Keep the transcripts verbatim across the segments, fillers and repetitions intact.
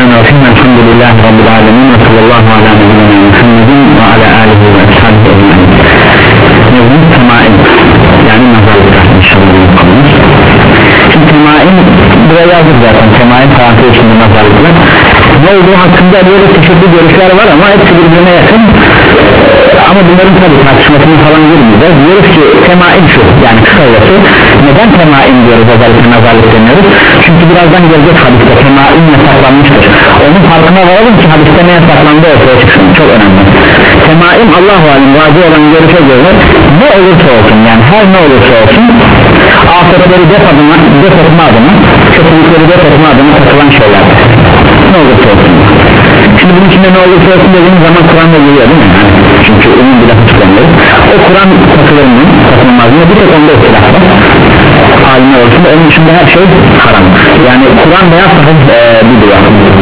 Bismillahirrahmanirrahim. Elhamdülillahi Rabbil alemin. Ve sallallahu ala nebiyyina Muhammedin ve ala alihi ve ashabihi ecmaîn. Mevzu temaim, yani nazarlıklar inşallah. Şimdi temaim buraya yazdık zaten. Temaim parantez içinde nazarlıklar. Ne olduğu hakkında böyle çeşitli görüşler var ama hepsi birbirine yakın. Ama bunların tabi tartışmasını falan girmeyeceğiz. Diyoruz ki temaim şu, yani kısacası neden temaim diyoruz, özellikle nazarlık deniyoruz? Çünkü birazdan gelecek hadiste temaim yasaklanmıştır. Onun farkına varalım ki hadiste ne yasaklandı ortaya çıksın, çok önemli. Temaim Allah-u Alem vacı olan görüşe göre ne olursa olsun, yani her ne olursa olsun afetleri def adına, def etme adına, kötülükleri def etme adına takılan şeyler. Ne olursa olsun. Şimdi bunun içinde ne olursa olsun dediğimiz zaman Kur'an'da geliyor değil mi? Çünkü onun bile tutulanları o Kur'an takılır mı? Takılmaz mı? Bir tek onda ihtilaf var. Alimler olsun da onun içinde her şey haram. Yani Kur'an veya sahih ee, bir dua.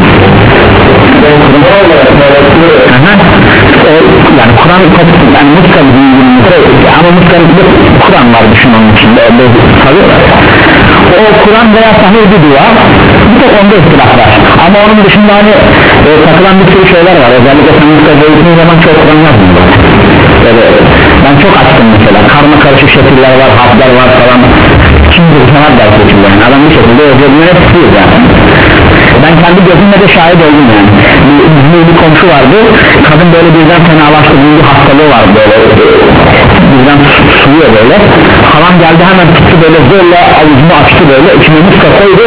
Yani Kur'an yani Muskan ama Muskan'da Kur'an var düşün onun içinde o Kur'an veya sahih bir dua bir tek onda ihtilaf var ama onun dışında hani e, takılan bir sürü şeyler var özellikle sen Muskan'da eğitim zaman çok Kur'an yazmıyor böyle, ben çok açtım mesela karma karışık şekiller var harfler var falan şimdi sanat dersi için yani adam bir şekilde özelliğine tutuyor zaten. Ben kendi gözümle de şahit oldum yani bir, bir, bir komşu vardı kadın böyle birden fenalaştı bir hastalığı var böyle birden susuyor böyle halam geldi hemen tuttu böyle zorla avucunu açtı böyle içine muska koydu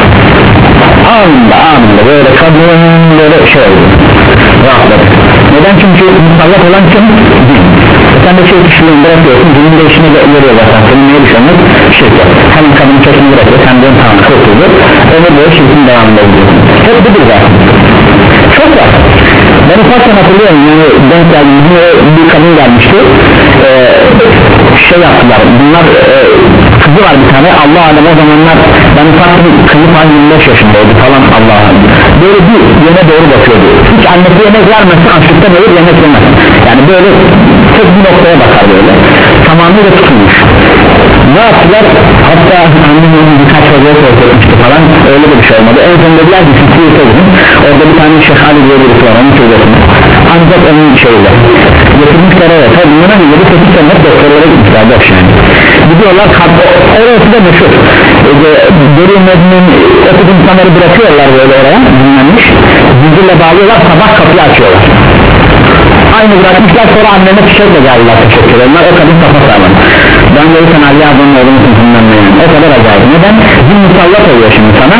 anında anında böyle kadın böyle şey oldu rahatladı neden çünkü musallat olan kim? Din sen de şey kişiliğini bırakıyorsun dinin de işine görüyor zaten senin neye düşünmek? Şirket hemen kadının çekini bırakıyor sen diyorsun tamam kurtuldu öyle böyle şirketin devamında gidiyorsun hep budur zaten çok var ben ufaktan hatırlıyorum yani denk geldiğimde bir kadın gelmişti ee, şey yaptılar bunlar e, kızı var bir tane Allah alem o zamanlar ben ufaktan kızı falan yirmi beş yaşındaydı falan Allah alem böyle bir yöne doğru bakıyordu hiç annesi yemek vermezse açlıktan ölür yemek yemez yani böyle tek bir noktaya bakar böyle tamamıyla tutulmuş ne yaptılar hatta annemin birkaç hoca sormuştu falan öyle de bir şey olmadı en son dediler ki sizi yıkayın orada bir tane Şeyh Ali diye birisi var onun söylesini ancak onun şeyle getirmişler evet tabi bundan yedi sekiz sene doktorlara gitmişler boş yani gidiyorlar orası da meşhur deri mednin ötük insanları bırakıyorlar böyle oraya dinlenmiş zincirle bağlıyorlar sabah kapıyı açıyorlar aynı bırakmışlar sonra anneme çiçekle geldiler teşekkür onlar o kadın kafa sağlam ben de sen Ali Azam'ın oğlunu sınıfından yani o kadar acayip neden? Zin musallat oluyor şimdi sana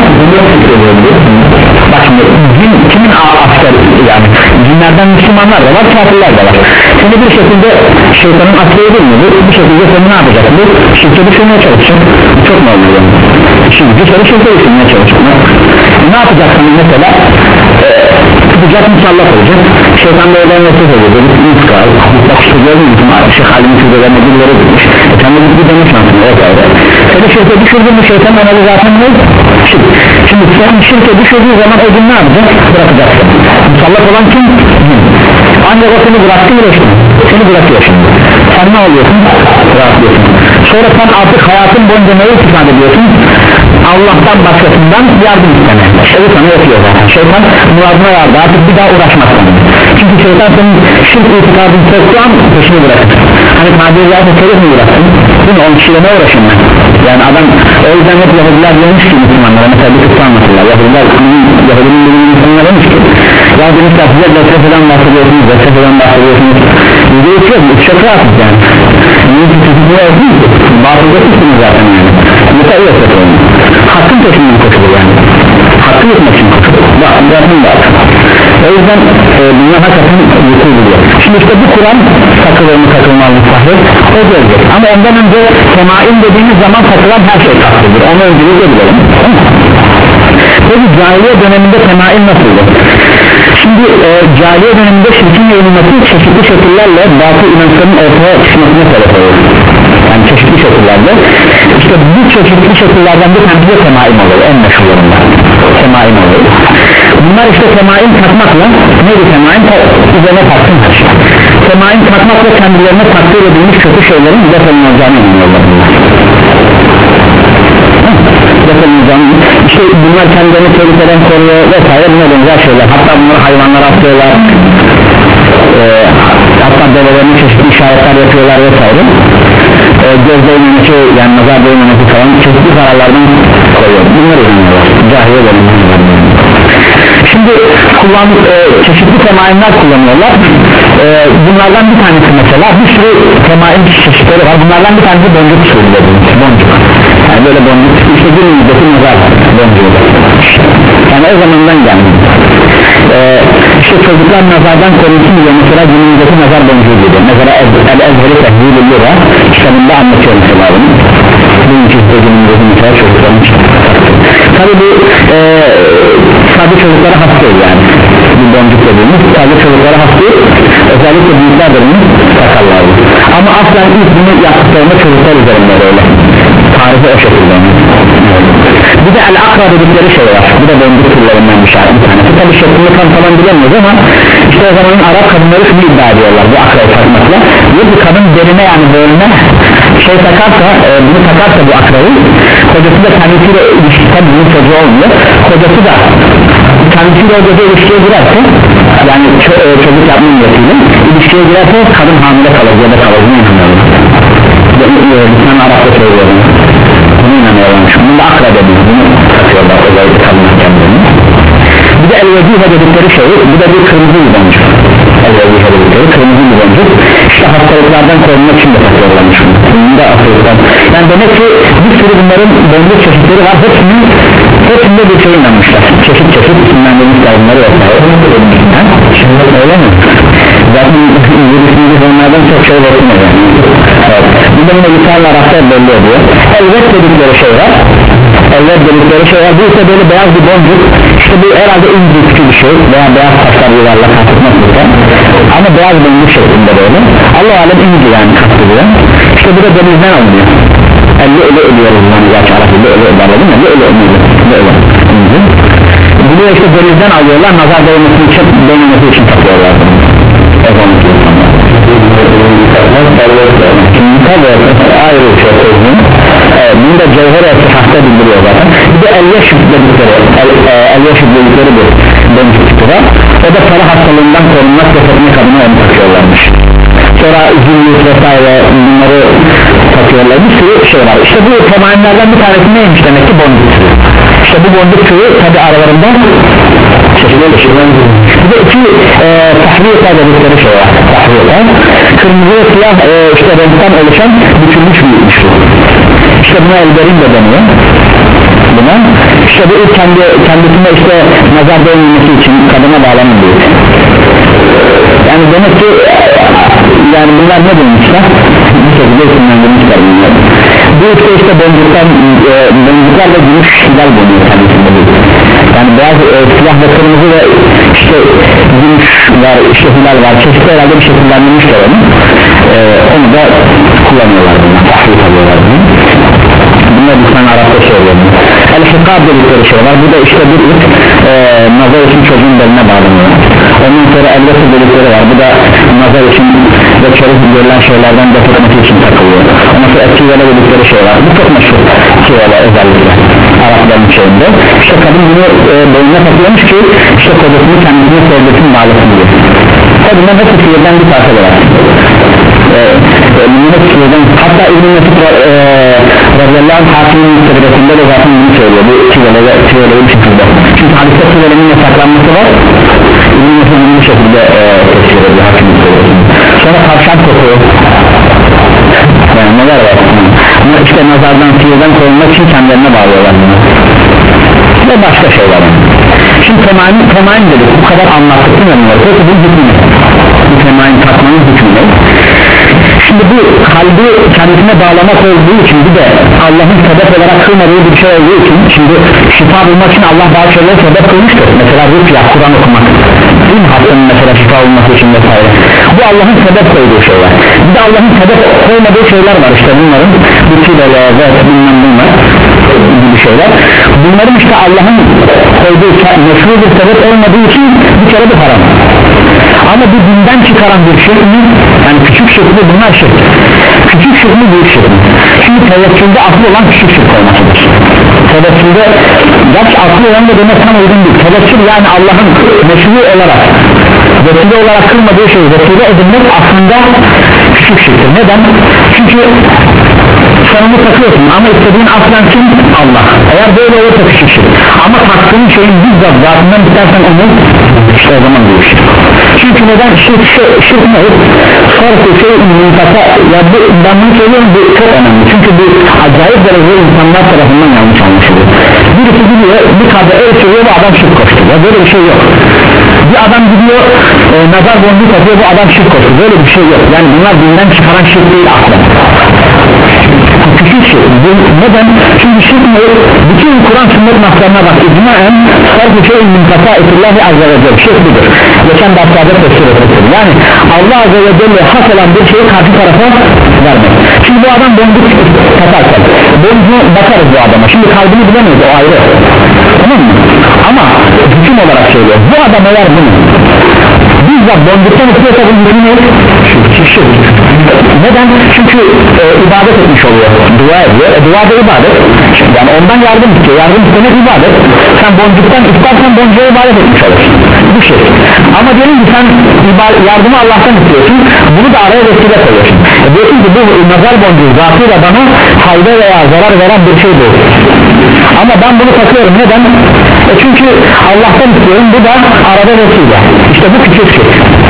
bak şimdi zin kimin askeri yani cinlerden Müslümanlar da var kafirler de var seni bir şekilde şeytanın askeri değil mi? Bir şekilde seni ne yapacak? Bu şirke düşünmeye çalışacak çok normal yani şimdi bir kere şirke düşünmeye çalışacak ne yapacaksın mesela tutacak musallat olacak şeytan da oradan nefret ediyor muskal bak işte gördün mü Şeyh Halim'in sürülerine birileri gitmiş sen de bir demiş nasıl o kadar seni şirke düşürdün mü şeytan analı zaten ne? Şimdi, şimdi sen şirke düşürdüğün zaman o gün ne yapacak? Bırakacaksın musallat olan kim? Ancak o seni bıraktı uğraştın seni bırakıyor şimdi sen ne oluyorsun? Rahatlıyorsun sonra sen artık hayatın boyunca neyi istifade ediyorsun? Allah'tan başkasından yardım isteme şeyi sana yapıyor zaten şeytan muradına vardı artık bir daha uğraşmazsın çünkü şeytan senin şirk itikadını soktuğu an peşini bırakır hani tabiri zaten şerif mi bıraksın değil mi on kişiyle ne uğraşın ben yani adam o yüzden hep Yahudiler diyormuş ki Müslümanlara mesela bir kısa anlatırlar Yahudiler Yahudinin bildiğin insanlar demiş ki ya demişler size vesveseden bahsediyorsunuz vesveseden bahsediyorsunuz yüzde üç yok üç çok rahatsız yani niye ki sizi bu yok değil ki batılda sizsiniz zaten yani mesela iyi vesvese olmuş hakkın peşinden koşulur yani hakkı yutmak için koşulur zaten var o yüzden e, bunlar hakikaten yutuluyor şimdi işte bu Kur'an takılır mı takılmaz mı sahip o gelecek ama ondan önce temaim dediğimiz zaman takılan her şey takılır onu öncelikle bilelim peki cahiliye döneminde temaim nasıldı? Şimdi e, cahiliye döneminde şirkin yayılması çeşitli şekillerle batıl inançların ortaya çıkmasına sebep olur yani çeşitli şekillerde işte bu çeşitli şekillerden bir tanesi temaim olur en meşhurlarından temaim olur bunlar işte temaim takmakla neydi temaim? Üzerine taksın her şey temaim takmakla kendilerine takdir edilmiş kötü şeylerin defolunacağını inanıyorlar olmayacağım, işte bunlar kendilerini tehlikeden koruyor vesaire, buna benzer şeyler. Hatta bunları hayvanlara atıyorlar, e, hatta develerini çeşitli işaretler yapıyorlar vesaire. e, göz değmemesi, yani nazar değmemesi falan çeşitli zararlardan koruyor. Bunları inanıyorlar, cahil olanlar. Şimdi kullan, e, çeşitli temaimler kullanıyorlar. e, bunlardan bir tanesi mesela, bir sürü temaim çeşitleri var. Bunlardan bir tanesi boncuk usulü dediğimiz boncuk. Yani böyle boncuk, işte günümüzdeki nazar boncuğu. Yani o zamandan geldi. e, işte çocuklar nazardan korunsun diye mesela günümüzdeki nazar boncuğu gibi. Mesela El-Ezheri Tehvil-i Lira kitabında anlatıyor mesela bunu. Bunun için de günümüzdeki mesela çocukların için. Tabi bu e, sadece çocuklara has değil yani. Bir boncuk dediğimiz sadece çocuklara has değil. Özellikle büyükler de bunu takarlar. Ama aslen ilk bunu yaptıklarında çocuklar üzerinde öyle. Tarihi o şekilde. Bir de el-akra dedikleri şey var. Bu da boncuk türlerinden bir şey, bir tanesi. Tabi şeklini tam falan bilemiyoruz ama işte o zamanın Arap kadınları şunu iddia ediyorlar bu akrayı takmakla. Bir bir kadın beline, yani bölüne şey takarsa, e, bunu takarsa bu akrayı, kocası da kendisiyle ilişki, tabi bunun çocuğu olmuyor, kocası da kendisiyle o gece ilişkiye girerse, yani ço e, çocuk yapma niyetiyle ilişkiye girerse kadın hamile kalır ya da kalır. Bunu inanıyorum. Lütfen Arap'ta söylüyorum. Bunu inanıyorum. Bunu da akra dediğimiz, bunu takıyorlar özellikle kadınlar kendilerini. Bir de el-vezife dedikleri şey, bu da bir kırmızı bir boncuk. El-vezife dedikleri kırmızı bir boncuk. İşte hastalıklardan korunmak için de takıyorlarmış. Bunu da hastalıklardan. Yani demek ki bir sürü bunların boncuk çeşitleri var. Hepsinin, hepsinde bir şey inanmışlar. Çeşit çeşit isimlendirmişler bunları vesaire. Şimdi öyle mi? Zaten yürüsünde onlardan çok şey bakmıyor yani. Evet. Bir de bunu lisanla Arap'ta belli oluyor. Elbet dedikleri şey var. Elbet dedikleri şey var. Bu ise böyle beyaz bir boncuk. İşte bu herhalde inci küçük bir şey veya beyaz taşlar yuvarla kastetmekle. Ama beyaz boncuk şeklinde böyle. Allah alem inci yani kastediyor. İşte bu da denizden alınıyor. Elle öyle ölüyoruz yani gerçi Arap'ta öyle öyle değil mi? Öyle öyle öyle inci. Bunu işte denizden alıyorlar, nazar değmesi için, değmesi için takıyorlar. Ayrı bir şey söyleyeyim. Evet, bunu da cevher etki hasta bildiriyor zaten. Bir de el-yeşib dedikleri el-yeşib dedikleri bir boncuk tipi var. O da para hastalığından korunmak ve teknik adına onu takıyorlarmış. Sonra zillik vesaire bunları takıyorlar. Bir sürü şey var. İşte bu temaimlerden bir tanesi neymiş demek ki boncuk türü. İşte bu boncuk türü tabi aralarında çeşitli bir de iki e, tahriyata dedikleri şey var. Tahriyata kırmızı ve siyah e, işte renkten oluşan bütünlüş bir üçlü. İşte buna elberin de deniyor. Buna işte bu kendi, kendisinde işte nazar değmemesi için kadına bağlanılıyor. Yani demek ki yani bunlar ne demişler? Bir şekilde isimlendirmişler bunlar. Bu işte işte boncuklar, e, boncuklar ve gümüş hilal bulunuyor kendisinde. Yani beyaz, e, siyah ve kırmızı ve işte gümüş var, işte hilal var, çeşitli herhalde bir şekillendirmişler onu. E, onu da kullanıyorlar bunlar, tahrif alıyorlar bunu. Bunlar bir tane Arap'ta söylüyor. El-Hikab dedikleri şey var. Bu da işte bir ilk e, nazar için çocuğun beline bağlanıyor. Ondan sonra el-Vesir dedikleri var. Bu da nazar için ve çocuk görülen şeylerden def etmesi için takılıyor. Ondan sonra etkivele dedikleri şey var. Bu çok meşhur etkivele özellikle Arapların şeyinde. İşte kadın bunu e, boynuna takıyormuş ki işte kocasını kendisine sevgisini bağlasın diye. Tabi bunlar hepsi sihirden bir parça var. Eee hatta İbn-i Mesud radıyallahu anh hakimin sebebinde de zaten bunu söylüyor, bu tüyeleyi bir şekilde. Çünkü hadiste tüyelerin yasaklanması var, İbn-i Mesud bu şekilde tefsir ediyor hakimin sebebinde. Sonra tavşan kokuyor, yani neler var ama işte nazardan, tüyeden korunmak için kendilerine bağlıyorlar bunu ve başka şeyler. Şimdi temaim, temaim dedik, bu kadar anlattık değil mi? Peki bu hükmü ne? Bu temaim takmanın hükmü ne? Şimdi bu kalbi kendisine bağlamak olduğu için, bir de Allah'ın sebep olarak kılmadığı bir şey olduğu için, şimdi şifa bulmak için Allah bazı şeyleri sebep kılmıştır. Mesela rütya, Kur'an okumak, değil mi? Hastanın mesela şifa bulması için vesaire. Bu Allah'ın sebep koyduğu şeyler. Bir de Allah'ın sebep koymadığı şeyler var, işte bunların bütüleri ve bilmem bunlar gibi şeyler. Bunların işte Allah'ın koyduğu meşru bir sebep olmadığı için bir kere bir haram. Ama bu dinden çıkaran bir şey mi? Yani küçük şirkli bunlar şirk. Küçük şirkli büyük şirkli. Şimdi tevekkülde aklı olan küçük şirk olmasıdır. Tevekkülde gerçi aklı olan da demek tam uygun değil. Tevekkül yani Allah'ın meşru olarak vesile olarak kılmadığı şeyi vesile edinmek aslında küçük şirktir. Neden? Çünkü sen onu takıyorsun ama istediğin aslen kim? Allah. Eğer böyle olursa küçük şirk. Ama taktığın şeyin bizzat zatından bitersen onu işte o zaman büyük şirk. Çünkü neden? Şirk, şirk ne? Sarfı şeyin münfaka, ya bu, ben bunu söylüyorum, bu çok önemli. Çünkü bu acayip derecede insanlar tarafından yanlış anlaşılıyor. Birisi gidiyor bir kadar el sürüyor, bu adam şirk koştu. Ya böyle bir şey yok. Bir adam gidiyor e, nazar boncuğu takıyor, bu adam şirk koştu. Böyle bir şey yok. Yani bunlar dinden çıkaran şirk değil aslında. Küçük şirk. Neden? Çünkü şirk ne? Bütün Kur'an sünnet naslarına bak. İcmaen sarfı şeyin münfaka etillahi azze ve celle. Şirk budur. Geçen derslerde tefsir ettim. Yani Allah azze ve celle has olan bir şeyi karşı tarafa vermek. Şimdi bu adam boncuk takarken boncuğu bakarız bu adama. Şimdi kalbini bilemeyiz, o ayrı. Tamam mı? Ama hüküm olarak söylüyor. Bu adam eğer bunu bizzat boncuktan istiyorsa bu hüküm ne? Şirk. Neden? Çünkü e, ibadet etmiş oluyor. Dua ediyor. E, dua da ibadet. Yani ondan yardım istiyor. Yardım istemek ibadet. Sen boncuktan istersen boncuğa ibadet etmiş olursun. Bu şey. Ama diyelim ki sen yardımı Allah'tan istiyorsun. Bunu da araya vesile koyuyorsun. E, diyorsun ki bu nazar boncuğu zatıyla bana fayda veya zarar veren bir şey değil. Ama ben bunu takıyorum. Neden? E, çünkü Allah'tan istiyorum. Bu da arada vesile. İşte bu küçük şey.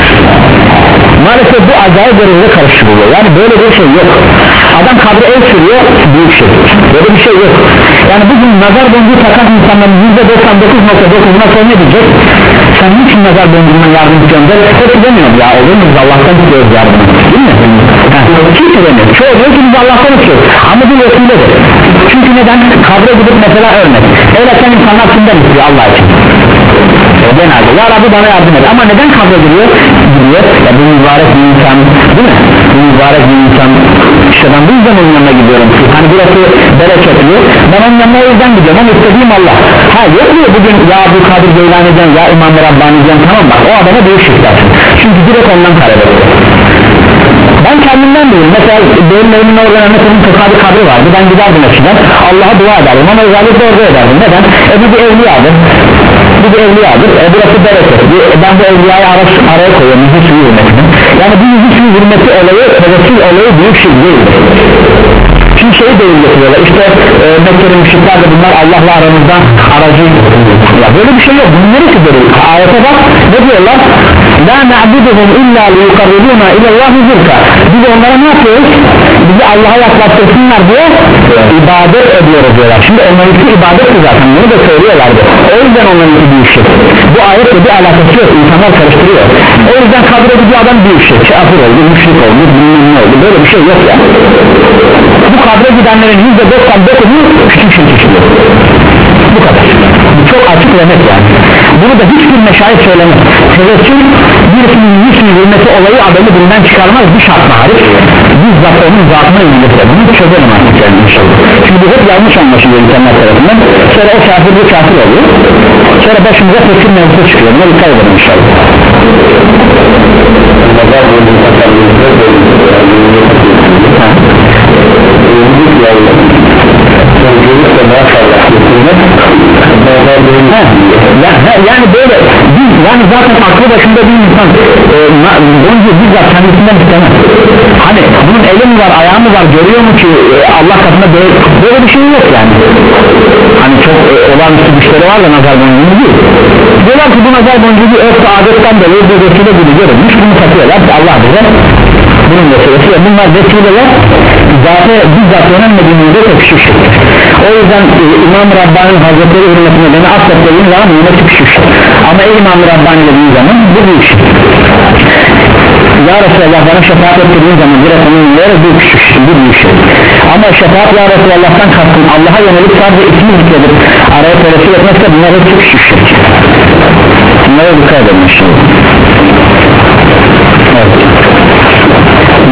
Maalesef bu acayip derecede karıştırılıyor. Yani böyle bir şey yok. Adam kabre el sürüyor, büyük şey. Böyle bir şey yok. Yani bugün nazar boncuğu takan insanların yüzde doksan dokuz nokta dokuzuna sonra ne diyecek? Sen niçin nazar boncuğundan yardım istiyorsun der? Hep demiyor ya, olur mu? Biz Allah'tan istiyoruz yardımı. Değil mi? Kimse demiyor. Çoğu diyor ki biz Allah'tan istiyoruz. Ama bu vesiledir. Çünkü neden? Kabre gidip mesela örnek. El açan insanlar kimden istiyor? Allah için. Genelde ya Rabbi bana yardım et. Ama neden kabre giriyor? Giriyor. Ya bu mübarek bir insan, değil mi? Bu mübarek bir insan. İşte ben bu yüzden onun yanına gidiyorum. Hani burası bereketli. Ben onun yanına o yüzden gidiyorum. Ama istediğim Allah. Ha yok mu bugün ya bu Kadir Geylani diyeceğim, ya İmam Rabbani diyeceğim, tamam bak. O adama büyük şirk dersin. Çünkü direkt ondan karar veriyor. Ben kendimden değilim. Mesela benim evimin orada mesela bir kabri vardı. Ben giderdim eskiden. Allah'a dua ederdim ama özellikle orada ederdim. Neden? E bu bir evliyadır. Bu bir evliyadır. E burası bereket. E, ben bu evliyayı ara, araya koyuyorum. Yüzü suyu hürmetini. Yani bu yüzü suyu hürmeti olayı, tevekkül olayı büyük şey değildir. Çünkü şeyi değil getiriyorlar. İşte e, Mekke'li müşrikler de bunlar Allah'la aramızda aracı. Ya böyle bir şey yok. Bunun neresi böyle? Ayete bak. Ne diyorlar? La na'buduhum illa liyukarribuna ilallahi zirka. Biz onlara ne yapıyoruz? Bizi Allah'a yaklaştırsınlar diye ibadet ediyoruz diyorlar. Şimdi onlarınki ibadetti zaten. Bunu da söylüyorlardı. O yüzden onlarınki büyük şey. Bu ayetle bir alakası yok. İnsanlar karıştırıyor. O yüzden kabire gidiyor adam büyük şey. Kafir oldu, müşrik oldu, bilmem ne oldu. Böyle bir şey yok ya. Bu kabre gidenlerin yüzde doksan dokuzu küçük şey çıkıyor. Bu kadar. Bu çok açık ve net yani. Bunu da hiçbir meşayih söylemez. Tevekkül birisinin yüzünü hürmeti olayı adamı dinden çıkarmaz bir şartla hariç. Bizzat onun zatına ilgili. Bunu çözelim artık yani inşallah. Çünkü bu hep yanlış anlaşılıyor insanlar tarafından. Sonra o kafir bir kafir oluyor. Sonra başımıza tekir mevzusu çıkıyor. Buna dikkat edelim inşallah. Yani böyle biz yani zaten aklı başında bir insan e, boncuğu bizzat kendisinden istemez. Hani bunun eli mi var, ayağı mı var, görüyor mu ki e, Allah katında böyle, böyle bir şey yok yani. Hani çok e, olağanüstü güçleri var da nazar boncuğu değil. Diyorlar ki bu nazar boncuğu bir örf adetten dolayı bir vesile gibi görülmüş, bunu takıyorlar ki Allah bize bunun vesilesi ve bunlar vesileler zaten bizzat önemlediğimizde çok küçük şeydir. O yüzden e, İmam Rabbani Hazretleri hürmetine beni affettiğin zaman yine küçük şey. Ama ey İmam Rabbani dediğin zaman bu büyük şey. Ya Resulallah bana şefaat ettirdiğin zaman direkt onun yere bir küçük şey, bir büyük şey. Ama şefaat ya Resulullah'tan kastım Allah'a yönelik sadece ismi zikredip araya tevekkül etmezse bunlar hep çok küçük şey. Bunlara dikkat edelim inşallah. Evet. Bunu da anladık.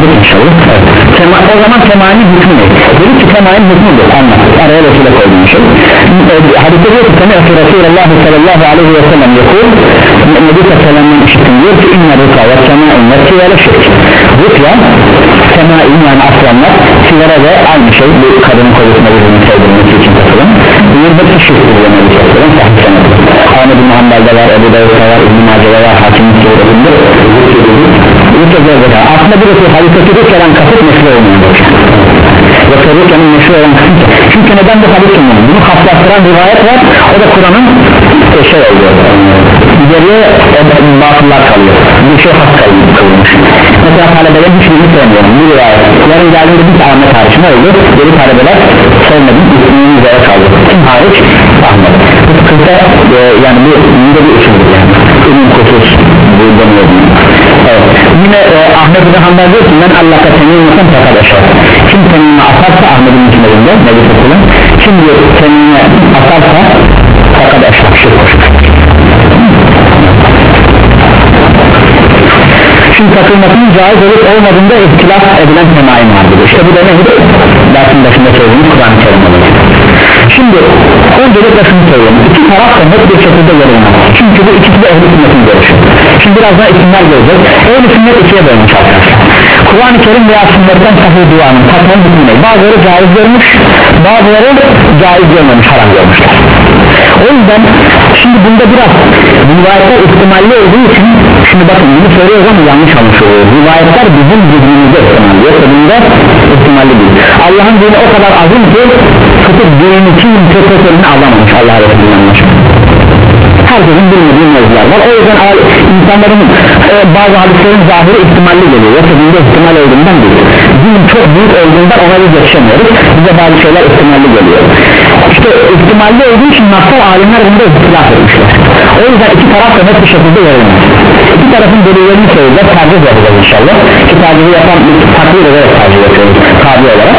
anladık inşallah. Evet. Tema, o zaman temayinin hükmü ne? Dedi ki temayinin hükmü bu, anladık, araya Resul'e koyduğum şey. Hadise diyor ki Teme'tu Resulullah sallallahu aleyhi ve sellem yakul Nebi Sallam'ın işittim diyor ki inna rüka ve tema'in ve siyale şirk. Rüka, tema'in yani aslanlar siyale de aynı şey, bu kadının kocasına birbirini sevdirmesi için takılın. Bunun hepsi şirktir ve Nebi Sallam sahip senedir. Ahmet bin Hanbal'da var, Ebu Davud'da var, İbn-i Mace'de var, Hakim'in siyerinde rüka zevzeka. Aslında bir rüka hadiseti rüka'dan kasıt meşru olmalıdır. Yoksa rüka'nın meşru olan kısım. Çünkü neden bu hadis sunulur? Bunu haslastıran rivayet var, o da Kur'an'ın e, şey oluyor. Geriye batıllar kalıyor, bir şey has kalmış. Mesela talebeler hiçbirini sevmiyorum, bu rivayet. Yarın geldiğinde bir Ahmet hariç ne oldu? Geri talebeler sevmedim, ismini üzere kaldı. Kim hariç? Ahmet. Bu sıkıntı e, yani bu yine bir usuldür yani. Ünün kutus bu deniyor. Evet. Yine e, Ahmet bin Hanbal diyor ki ben Allah'a temizlesin fakat aşağı. Kim temizle atarsa Ahmet'in hükümlerinde Nebi Sallam, kim diyor temizle atarsa fakat aşağı şirk koşur. Şimdi takılmasının caiz olup olmadığında ihtilaf edilen temayim vardır. İşte bu da nedir? Dersin başında söylediğimiz Kur'an-ı Kerim olur. Şimdi öncelikle şunu söyleyeyim, iki taraf da net bir şekilde yorulmaz. Çünkü bu ikisi de ehl-i sünnetin görüşü. Şimdi biraz daha isimler göreceğiz. Ehl-i sünnet ikiye bölmüş arkadaşlar. Kur'an-ı Kerim veya sünnetten sahih duanın takmanın hükmüne bazıları caiz görmüş, bazıları caiz görmemiş, haram görmüşler. O yüzden şimdi bunda biraz rivayetler ihtimalli olduğu için, şimdi bakın bunu söylüyoruz ama yanlış anlaşılıyor. Rivayetler bizim zihnimizde ihtimalli, yoksa bunda ihtimalli değil. Allah'ın dini o kadar azim ki tutup dini kim profesörünü alamamış Allah Resulü'nün anlaşılıyor. Herkesin bilmediği mevzular var. O yüzden insanların e, bazı hadislerin zahiri ihtimalli geliyor, yoksa bunda ihtimal olduğundan değil. Din çok büyük olduğundan ona biz yetişemiyoruz, bize bazı şeyler ihtimalli geliyor. İşte ihtimalli olduğu için nasıl alimler bunda ihtilaf etmişler. O yüzden iki taraf da net bir şekilde verilmez. İki tarafın delillerini söyleyeceğiz, tercih yapacağız inşallah. Ki tercihi yapan bir takdir ederek tercih yapıyoruz tabi olarak.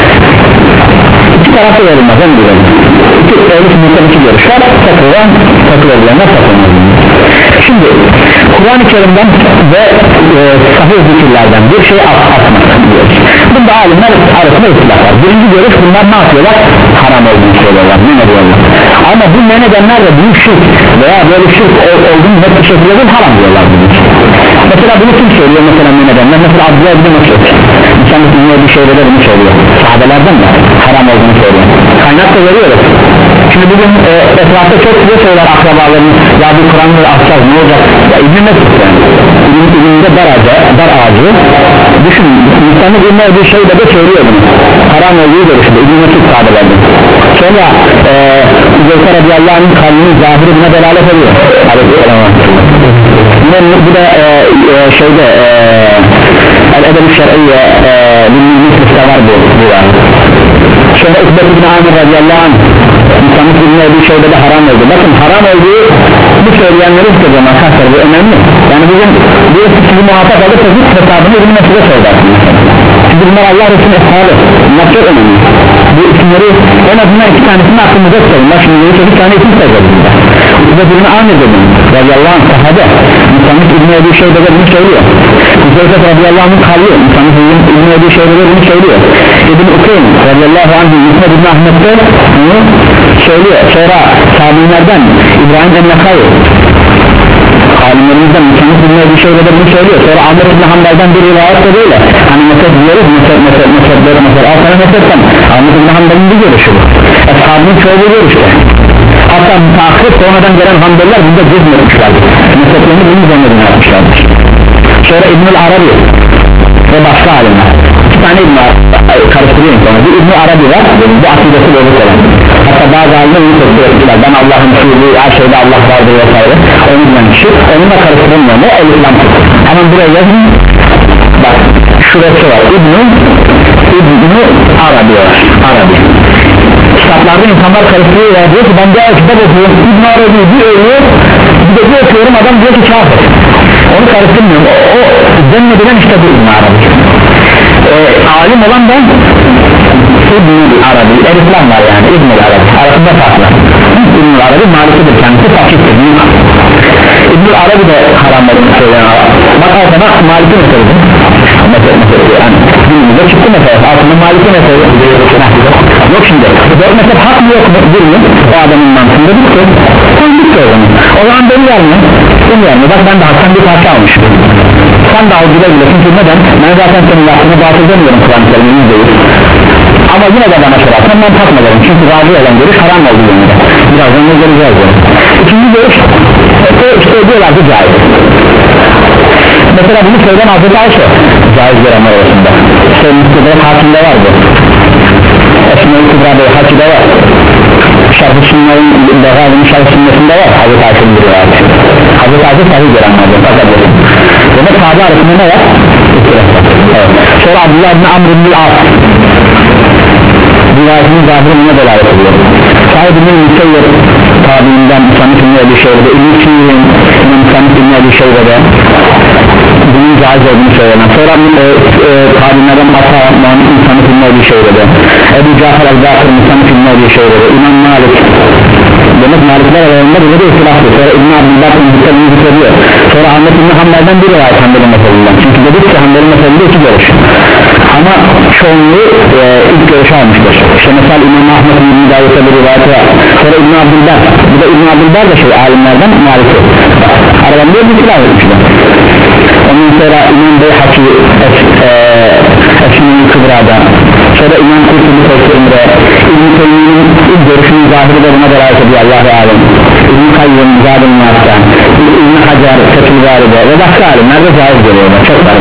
İki tarafta verilmez, en güzel. İki ehl-i sünnetten iki görüş var, takılan takılabilenler takılmaz. Şimdi Kur'an-ı Kerim'den ve e, sahih zikirlerden bir şey atmak diyoruz. Bunda alimler arasında ihtilaf var. Birinci görüş, bunlar ne yapıyorlar? Haram olduğunu söylüyorlar, ne diyorlar? Ama bu ne nedenler de büyük şirk veya böyle şirk olduğunu net bir şekilde değil, haram diyorlar bunu. Mesela bunu kim söylüyor mesela ne nedenler? Mesela Abdullah ibn Mesud insanlık dinliyor bir şeyde de bunu söylüyor. Sahabelerden de haram olduğunu söylüyor. Kaynak da veriyoruz. Şimdi bugün e, etrafta çok size söyler akrabaların, ya bir Kur'an'ı atacağız ne olacak? Ya İbn-i Mesud yani. İbn-i dar ağacı, dar ağacı. Düşün, insanlık dinliyor bir şeyde de söylüyor bunu. Haram olduğu görüşünde İbn-i Mesud sahabelerden. Sonra Zeyfer radiyallahu anh'ın kalbinin zahiri buna delalet ediyor. Yine bu da e, e, şeyde El-Edeb-i Şer'iyye Lil-Müslüs'te var bu var. Sonra Ukbet ibn Amir radiyallahu anh insanlık dinliyor bir şeyde de haram oldu. Bakın haram olduğu bu söyleyenleri isteyeceğim arkadaşlar, bu önemli. Yani bugün bir sizi muhatap alıp da bu hesabını İbn-i Mesud'a söylersiniz. Çünkü bunlar Allah Resulü'nün eshabı, bunlar çok önemli. Bu isimleri en azından iki tanesini aklımıza tutalım. Bak şimdi bir tane isim sayacağız burada. Ukbet ibn Amir dedim radiyallahu anh sahabe, insanlık dinliyor bir şeyde de bunu söylüyor. Zeyfer radiyallahu anh'ın kalbi, insanlık dinliyor bir şeyde de bunu söylüyor. İbn-i Ukayn radiyallahu anh'ın Yusuf ibn Ahmet'te bunu söylüyor. Sonra tabi'inlerden İbrahim el-Nakay alimlerimizden insanlık dinliyor bir şeyde de bunu söylüyor. Sonra Ahmet ibn Hanbal'dan bir rivayet de böyle. Hani mesaj diyoruz, mesaj mesaj mesaj böyle mesaj al sana mesajdan Ahmet ibn Hanbal'ın bir görüşü bu. Eshabının çoğu bir görüşte. Hatta müteahhit sonradan gelen Hanbeliler bunda cezmetmişlerdir. Mesajlarını bunun üzerine yapmışlardır. Sonra İbn-i Arabi ve başka alimler, iki tane İbn-i Arabi karıştırıyorum sonra. Bir İbn-i Arabi var, bu akidesi bozuk olan. Hatta bazı alimler bunu tespit etmişler. Ben Allah'ın şuuru, her şeyde Allah vardır vesaire. Onu bilen kişi, onunla karıştırılmıyor. Ne? El-İslam tutur. Hemen buraya yazın. Bak şurası var. İbn-i İbn-i Arabi var. Arabi. Kitaplarda insanlar karıştırıyor ya, diyor ki ben bir kitap okuyorum, İbn-i Arabi bir ölüyor, bir de bir okuyorum, adam diyor ki kafir. Onu karıştırmıyorum, o, o zannedilen işte bu İbn-i Arabi. Ee, alim olan da İbn-i Arabi, el-İslam var yani İbn-i Arabi, arasında farklı. İbn-i Arabi malikidir, kendisi fakirdir. İbn-i Arabi de haram olduğunu söyleyen bak al sana maliki meselesi mezhep altında Maliki mezhebi yok şimdi dört mezhep hak mı yok mu değil mi o adamın mantığında bitti sen bitti o zaman o zaman beni verme beni verme bak ben de haktan bir parça almışım sen de al güle güle çünkü neden ben zaten senin yaptığını batıl demiyorum Kur'an-ı Kerim'in değil ama yine de bana sorarsan ben takmalarım çünkü razı olan görüş haram oldu yönünde birazdan ne göreceğiz yani. İkinci görüş işte diyorlar ki caiz mesela bunu söyleyen Hazreti Ayşe caiz görenler arasında işte Müslüman hakimde var bu Esma-i Kübra'da hakimde var Şarkı Sünnet'in Beğadın Şarkı Sünnet'inde var Hazreti Ayşe'nin bir rivayeti Hazreti Ayşe sahih görenlerden fakat demek sahabe arasında ne var? Evet. Sonra Abdullah ibn Amr ibn al-As rivayetinin zahirine delalet ediyor Said ibn Müseyyed tabiinden Sanif ibn Ebi Şeybe'de İbn-i Sinir'in Sanif ibn Ebi Şeybe'de bunun caiz olduğunu söylenen sonra e, e, tabiinlerden Ata Muhammed Sanif ibn Ebi Şeybe'de Ebu Cafer el-Bakır Sanif ibn Ebi Şeybe'de İmam Malik demek Malikler aralarında böyle bir ihtilaflı sonra İbn-i Abdülbakır'ın hükümünü zikrediyor sonra Ahmet İbn-i Hanbel'den bir rivayet Hanbel'in meseleğinden çünkü dedik ki Hanbel'in meselinde iki görüş ama çoğunluğu e, ilk görüşü almıştır işte mesela İmam Ahmet İbn-i Davut'a bir rivayeti var sonra İbn-i Abdülber bu da İbn-i Abdülber de şey alimlerden Malik'i aralarında bir ihtilaf etmişler ondan sonra İmam Beyhaki Esma-i Kübra'da sonra İmam Kurtubi Tefsir'inde İbn-i Teymi'nin ilk görüşünün zahiri de buna delalet ediyor Allah-u Alem İbn-i Kayyum Zadın Mart'ta İbn-i Hacer Fethül Bari'de ve başka alimler de caiz görüyorlar çok var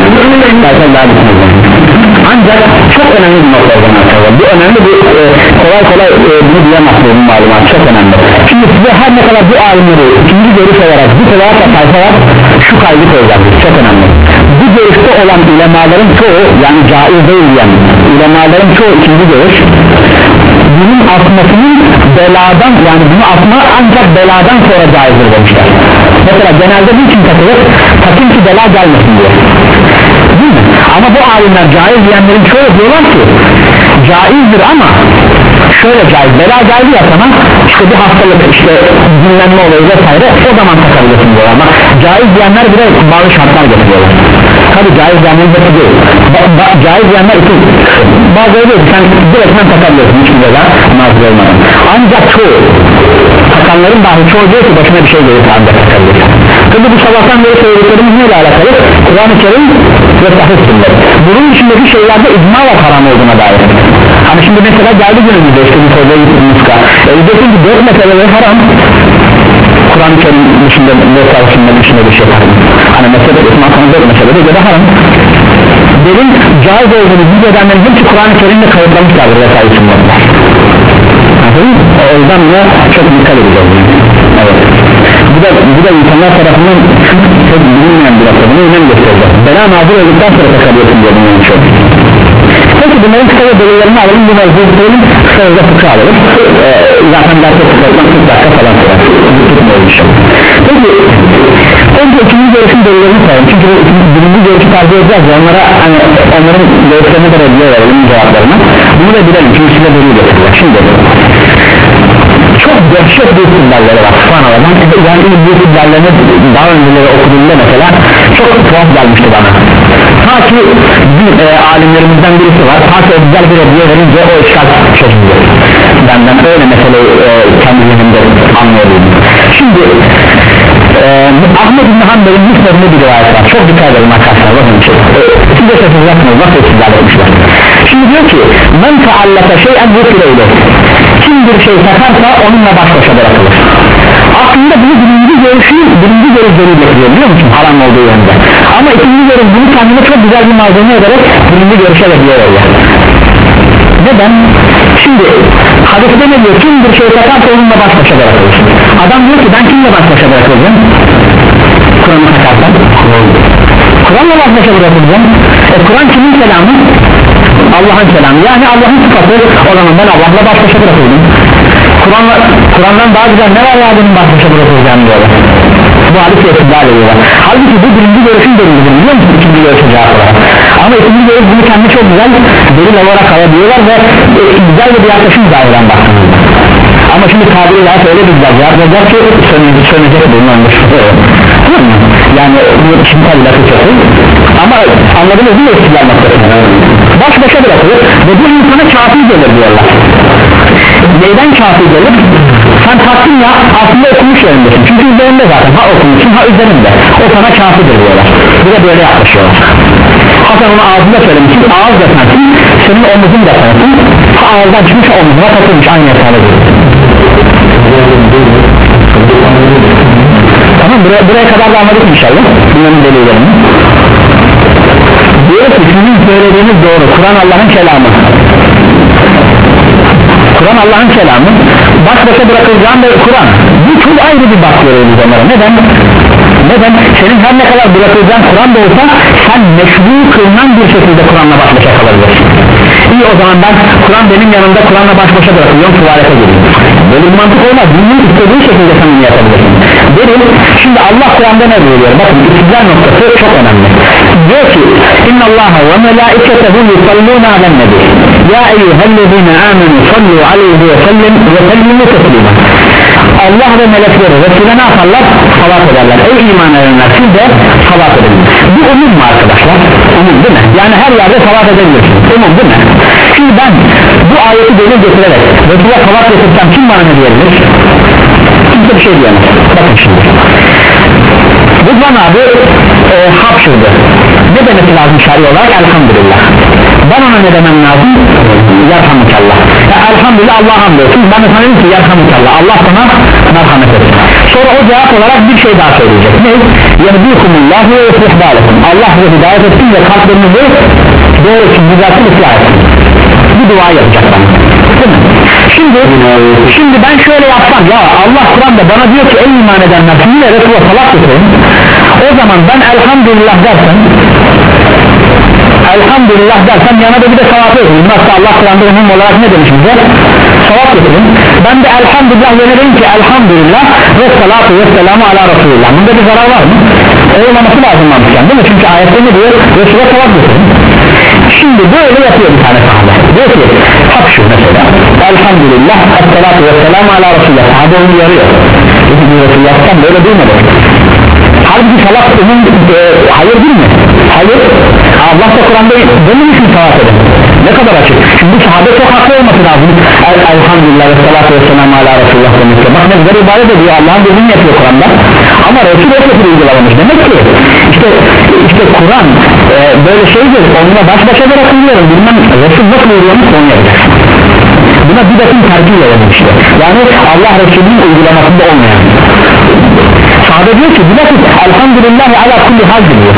ancak çok önemli bir nokta olduğunu arkadaşlar bu önemli bir e, kolay kolay e, bunu diyemez bu malumat çok önemli şimdi size her ne kadar bu alimleri ikinci görüş olarak bu kadar da sayfalar şu kaydı koyacaktır çok önemli bu görüşte olan ulemaların çoğu yani caiz değil yani ulemaların çoğu ikinci görüş bunun atmasının beladan yani bunu atma ancak beladan sonra caizdir demişler mesela genelde bu için takılır takım ki bela gelmesin diye değil mi? Ama bu alimler caiz diyenlerin çoğu diyorlar ki caizdir ama şöyle caiz bela geldi ya sana işte bir hastalık işte dinlenme olayı vesaire o zaman takabilirsin diyorlar ama caiz diyenler bile bazı şartlar getiriyorlar tabi caiz diyenler de değil ba- ba- caiz diyenler için bazıları diyor ki sen direktmen takabilirsin hiçbir bela nazır olmadan ancak çoğu takanların dahi çoğu diyor ki başına bir şey gelirse ancak takabilirsin tabi bu sabahtan beri söylediklerimiz neyle alakalı Kur'an-ı Kerim ve sahih sünnet bunun dışındaki şeylerde icma var haram olduğuna dair hani şimdi mesela geldi günümüzde işte bir konuda gittik muska e diyeceksin ki dört meseleleri haram Kur'an-ı Kerim dışında ve sahih sünnet dışında bir şey haram hani mesele etma konu dört meselede göre haram derin caiz olduğunu biz edenlerin hepsi Kur'an-ı Kerim'de kayıtlamışlardır ve sahih sünnetler o yüzden buna çok dikkat edeceğiz evet bu da, bu da insanlar tarafından çok bilinmeyen bir nokta bunu önem gösterecek bela nazır olduktan sonra takabiliyorsun diye bunun çok peki bunların kısa ve delillerini alalım bu mevzuların kısa ve fıkra alalım ee, zaten derse fıkrattan kırk dakika falan sonra tutmuyoruz peki önce ikinci görüşün delillerini sayalım çünkü birinci görüşü tercih edeceğiz ya onlara hani onların görüşlerine de reddiye verelim cevaplarına bunu da bilelim çünkü size delil getirecek şimdi çok dehşet bir istidlalleri var subhanallah yani bu istidlallerini daha önceleri okuduğumda mesela çok tuhaf gelmişti bana ta ki bir e, alimlerimizden birisi var ta ki o güzel bir reddiye verince o işgal çözüldü benden öyle meseleyi e, kendi zihnimde anlıyordum şimdi e, Ahmet İbn Hanbel'in müsnedinde bir rivayet var çok dikkat edelim arkadaşlar bakın şey e, size sessiz yapmıyoruz nasıl istidlal etmişler şimdi diyor ki men taallaka şeyen vukile kim bir şey takarsa onunla baş başa bırakılır aslında bunu birinci görüşü birinci görüş delil getiriyor biliyor musun haram olduğu yönde ama ikinci görüş bunu kendine çok güzel bir malzeme ederek birinci görüşe de diyor öyle neden? Şimdi hadiste ne diyor kim bir şey takarsa onunla baş başa bırakılır adam diyor ki ben kimle baş başa bırakılacağım Kur'an'ı takarsan Kur'an'la baş başa bırakılacağım e Kur'an kimin kelamı? Allah'ın kelamı yani Allah'ın sıfatı o zaman ben Allah'la baş başa bırakıldım Kur'an'la, Kur'an'dan daha güzel ne var ya benim baş başa bırakılacağım diyorlar bu hadise istidlal ediyorlar halbuki bu birinci görüşün delilidir biliyor musun ikinci görüşün cevap olarak ama ikinci görüş bunu kendi çok güzel delil olarak alabiliyorlar ve e, güzel bir yaklaşım zahiren baktığında ama şimdi tabiri zaten öyle bir güzel cevap olacak ki sönecek bunun anlaşılıyor tamam mı? yani bu şimdiki lafı ama anladınız mı istidlal noktasını baş başa bırakılır ve bu insana kafir gelir diyorlar. Neyden kafir gelir? Sen taktın ya aslında okumuş yerindesin çünkü üzerinde zaten ha okumuşsun ha üzerinde o sana kafirdir diyorlar. Bir de böyle yaklaşıyorlar. Hasan onu ağzında söylemişsin, ağız da sensin, senin omuzun da sensin, ha ağızdan çıkmış omuzuna takılmış aynı hesabı değil. Tamam, buraya, buraya kadar da anladık inşallah bunların delillerini. Diyor ki sizin söylediğiniz doğru, Kur'an Allah'ın kelamı, Kur'an Allah'ın kelamı, baş başa bırakılacağın da Kur'an, bu çok ayrı bir bak veriyoruz onlara. Neden? Neden? Senin her ne kadar bırakılacağın Kur'an da olsa sen meşru kılınan bir şekilde Kur'an'la baş başa kalabilirsin. İyi, o zaman ben Kur'an benim yanımda Kur'an'la baş başa bırakılıyorum, tuvalete geliyorum. Böyle bir mantık olmaz, bunun istediği şekilde samimi yapabilirsin. Derim, şimdi Allah Kur'an'da ne buyuruyor? Bakın istidlal noktası çok önemli. Diyor ki İnnallâhe ve melâiketehu yusallûne alen nebi ya eyyühellezîne âmenû sallu aleyhi ve sellem ve sellimu teslîmâ. Allah ve melekleri Resul'e ne yaparlar? Salat ederler. Ey iman edenler, siz de salat edin. Bu umum mu arkadaşlar? Umum değil mi? Yani her yerde salat edebilirsin. Umum değil mi? Şimdi ben bu ayeti delil getirerek Resul'e salat getirsem kim bana ne diyebilir? Kimse bir şey diyemez. Bakın şimdi Rıdvan abi e, hapşırdı. Ne demesi lazım şer'i olarak? Elhamdülillah. Ben ona ne demem lazım? Yerhamdülillah. Ya, elhamdülillah, Allah'a hamdolsun. Ben de sana dedim ki yerhamdülillah, Allah sana merhamet etsin. Sonra o cevap olarak bir şey daha söyleyecek. Ne? Yehdikumullahu ve yuslih. Allah size hidayet etsin ve kalplerinizi doğru için düzeltin, ıslah etsin. Bu dua yapacak bana. Şimdi, şimdi ben şöyle yapsam, ya Allah Kur'an'da bana diyor ki ey iman edenler sizinle Resul'a salat getirin, o zaman ben elhamdülillah dersem elhamdülillah dersem yana da bir de salat getirin. Nasıl Allah Kur'an'da umum olarak ne demiş bize? Salat getirin. Ben de elhamdülillah yönelim ki elhamdülillah ve salatu ve selamu ala Resulullah. Bunda bir zarar var mı? Olmaması lazım mantıken değil mi? Çünkü ayette ne diyor? Resul'a salat getirin. Şimdi böyle yapıyor bir tane sahabe. Diyor ki hapşu mesela elhamdülillah esselatu vesselamu ala Resulullah. Sahabe onu yarıyor. Dedi bir Resulullah'tan böyle duymadı. Halbuki salat onun e, hayır değil mi? Hayır. Allah da Kur'an'da benim için salat edin. Ne kadar açık. Şimdi bu sahabe çok haklı olması lazım. El, elhamdülillah esselatu vesselamu ala Resulullah demektir. Bak ne güzel ibadet ediyor. Allah'ın dediğini yapıyor Kur'an'da. Ama Resul o şekilde uygulamamış. Demek ki işte, işte Kur'an e, böyle şeydir. Onunla baş başa bırakılıyor. Bilmem Resul nasıl uygulamış onu yapacak. Buna bidatın tercih verilmiş işte. Yani Allah Resulü'nün uygulamasında olmayan. Sahabe diyor ki bilakis elhamdülillah ala kulli hal diyor.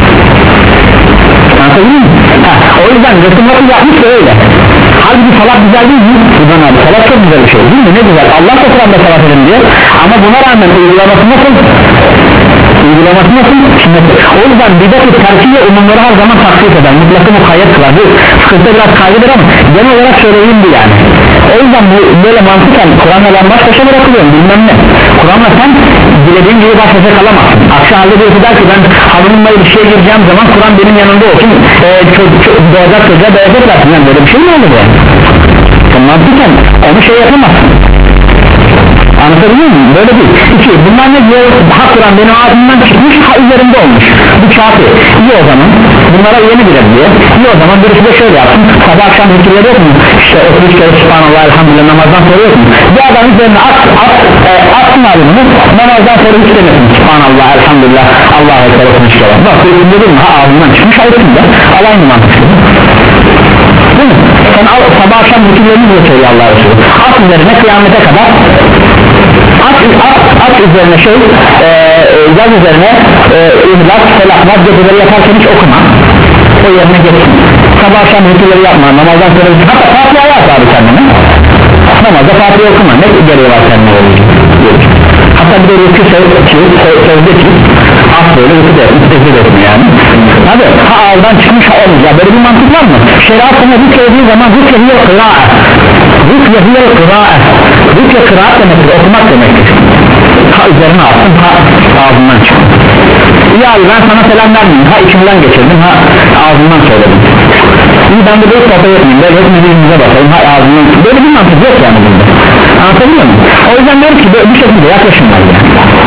Anladın mı? Ha, o yüzden Resul nasıl yapmış da öyle. Halbuki salat güzel değil mi? Buradan abi salat çok güzel bir şey değil mi? Ne güzel. Allah da Kur'an'da salat edin diyor. Ama buna rağmen uygulaması nasıl? Uygulaması nasıl? Sünnettir. O yüzden bidat-ı terkiye umumları her zaman taksit eder. Mutlaka mukayyet kılar. Bu sıkıntı biraz kaygıdır ama genel olarak söyleyeyim bu yani. O yüzden bu böyle mantıken Kur'an'la ben baş başa bırakılıyorum bilmem ne. Kur'an'la sen dilediğin gibi baş başa kalamazsın. Aksi halde birisi der ki ben hanımımla ilişkiye gireceğim zaman Kur'an benim yanımda olsun. E, çok, çok, doğacak çocuğa doğacaklar. Yani böyle bir şey mi olur yani? Mantıken onu şey yapamazsın. Anlatabiliyor muyum? Böyle değil. İki, bunlar ne diyor? Ha Kur'an benim ağzımdan çıkmış, ha üzerinde olmuş. Bu kafir. İyi o zaman. Bunlara yeni bile diyor. İyi o zaman birisi de şöyle yapsın. Sabah akşam hükürleri yok mu? İşte otuz üç kere subhanallah elhamdülillah namazdan sonra yok mu? Bir adam üzerine at, at, e, atsın abi bunu. Namazdan sonra hiç demesin. Subhanallah elhamdülillah Allah'a ekber otuz üç kere. Bak üstünde değil mi? Ha ağzından çıkmış, ha üstünde. Al aynı mantık. Değil mi? Sen al, sabah akşam hükürlerini diyor söylüyor Allah Resulü. At üzerine kıyamete kadar at, at, at üzerine şey e, yaz üzerine e, İhlas, Felaklar geceleri yaparken hiç okuma o yerine geçsin. Sabah akşam hükürleri yapma, namazdan sonra hatta Fatiha'ya at abi kendine. Namazda Fatiha okuma, ne gereği var kendine öyle. Hatta bir de rükü sözde ki at böyle rükü de rükü de etmiyor yani. Hadi ha ağızdan çıkmış ha olmayacak, böyle bir mantık var mı? Şeriat sana rükü dediği zaman rükü hiye kıra'a rükü hiye kıra'a rükü kıraat demektir, okumak demektir. Ha üzerine attım, ha ağzından çıktım. İyi abi ben sana selam vermeyeyim, ha içimden geçirdim, ha ağzından söyledim. İyi ben de böyle sohbet etmeyeyim, böyle hepimiz yüzümüze bakalım, ha ağzından çıktım. Böyle bir mantık yok yani bunda. anlatabiliyor muyum? O yüzden diyorum ki bu şekilde yaklaşımlar yani.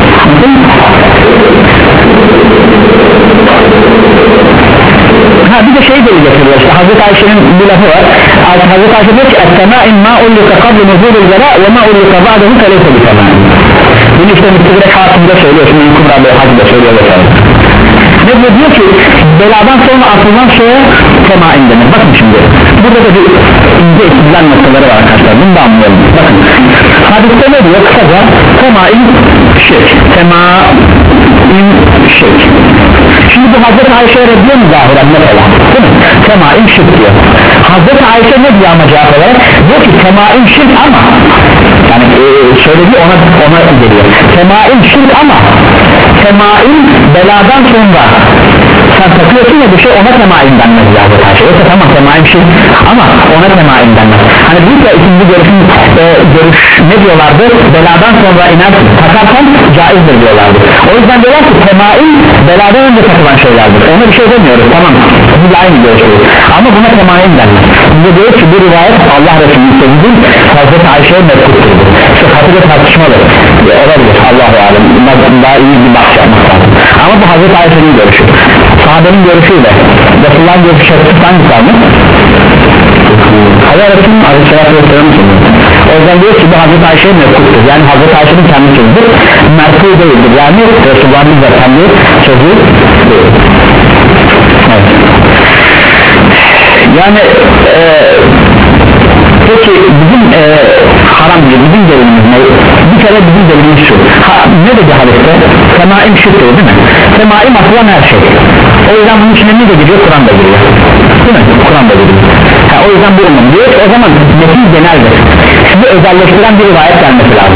Ha bir de şey böyle getiriyor işte Hazreti Ayşe'nin bir lafı var. Hazreti Ayşe diyor ki "Es-semâin mâ ullika qablu nuzûlil velâ ve mâ ullika ba'dehu feleyse bitemâin." Bunu işte müstedrek Hatım'da söylüyor, şimdi Kubra Beyhacı'da söylüyor vesaire. Ne diyor? Diyor ki beladan sonra atılan şeye semain denir. Bakın şimdi burada da bir ince istidlal noktaları var arkadaşlar, bunu da anlayalım. Bakın hadiste ne diyor? Kısaca semain şirk, semain şirk. Şimdi bu Hazreti Ayşe'ye reddiyor mu zahiren mesela? Değil mi? Semain şirk diyor. Hazreti Ayşe ne diyor ama cevap olarak? Diyor ki semain şirk ama yani e, söylediği ona, ona geliyor. Semain şirk ama semain beladan sonra sen takıyorsun ya bir şey, ona semain denmez Hazreti Ayşe. Yoksa tamam semain şirk ama ona semain denmez. Hani büyük ya ikinci görüşün e, görüş ne diyorlardı? Beladan sonra iner takarsan caizdir diyorlardı. O yüzden diyorlar ki semain beladan önce takılan şeylerdir. Ona bir şey demiyoruz, tamam. Biz aynı görüşüyoruz. Ama buna semain denmez. Bize diyor ki bu rivayet Allah Resulü'nün sevdiği Hazreti Ayşe'ye mevkuttur. İşte katıda tartışmalı. Olabilir. Allahu alem. Daha iyi bir bahs yapmak lazım. Ama bu Hazreti Ayşe'nin görüşü. Sahabenin görüşüyle Resulullah'ın görüşü şartı hangisi almış? Allah Resulü'nün Aleyhisselatü Vesselam'ın sözü. O yüzden diyor ki bu Hazreti Ayşe'ye mevkuttur. Yani Hazreti Ayşe'nin kendi sözüdür. Merkû değildir. Yani Resulullah'ın zaten bir sözü değil. Evet. Yani e, peki bizim e, haram diye bizim delilimiz ne? Bir kere bizim delilimiz şu. Ha, ne dedi hadiste? Semaim şirk değil mi? Semaim atılan her şey. O yüzden bunun içine ne de giriyor? Kur'an da giriyor. Değil mi? Kur'an da giriyor. Ha, o yüzden bu umum diyor. O zaman metin geneldir. Sizi özelleştiren bir rivayet gelmesi lazım.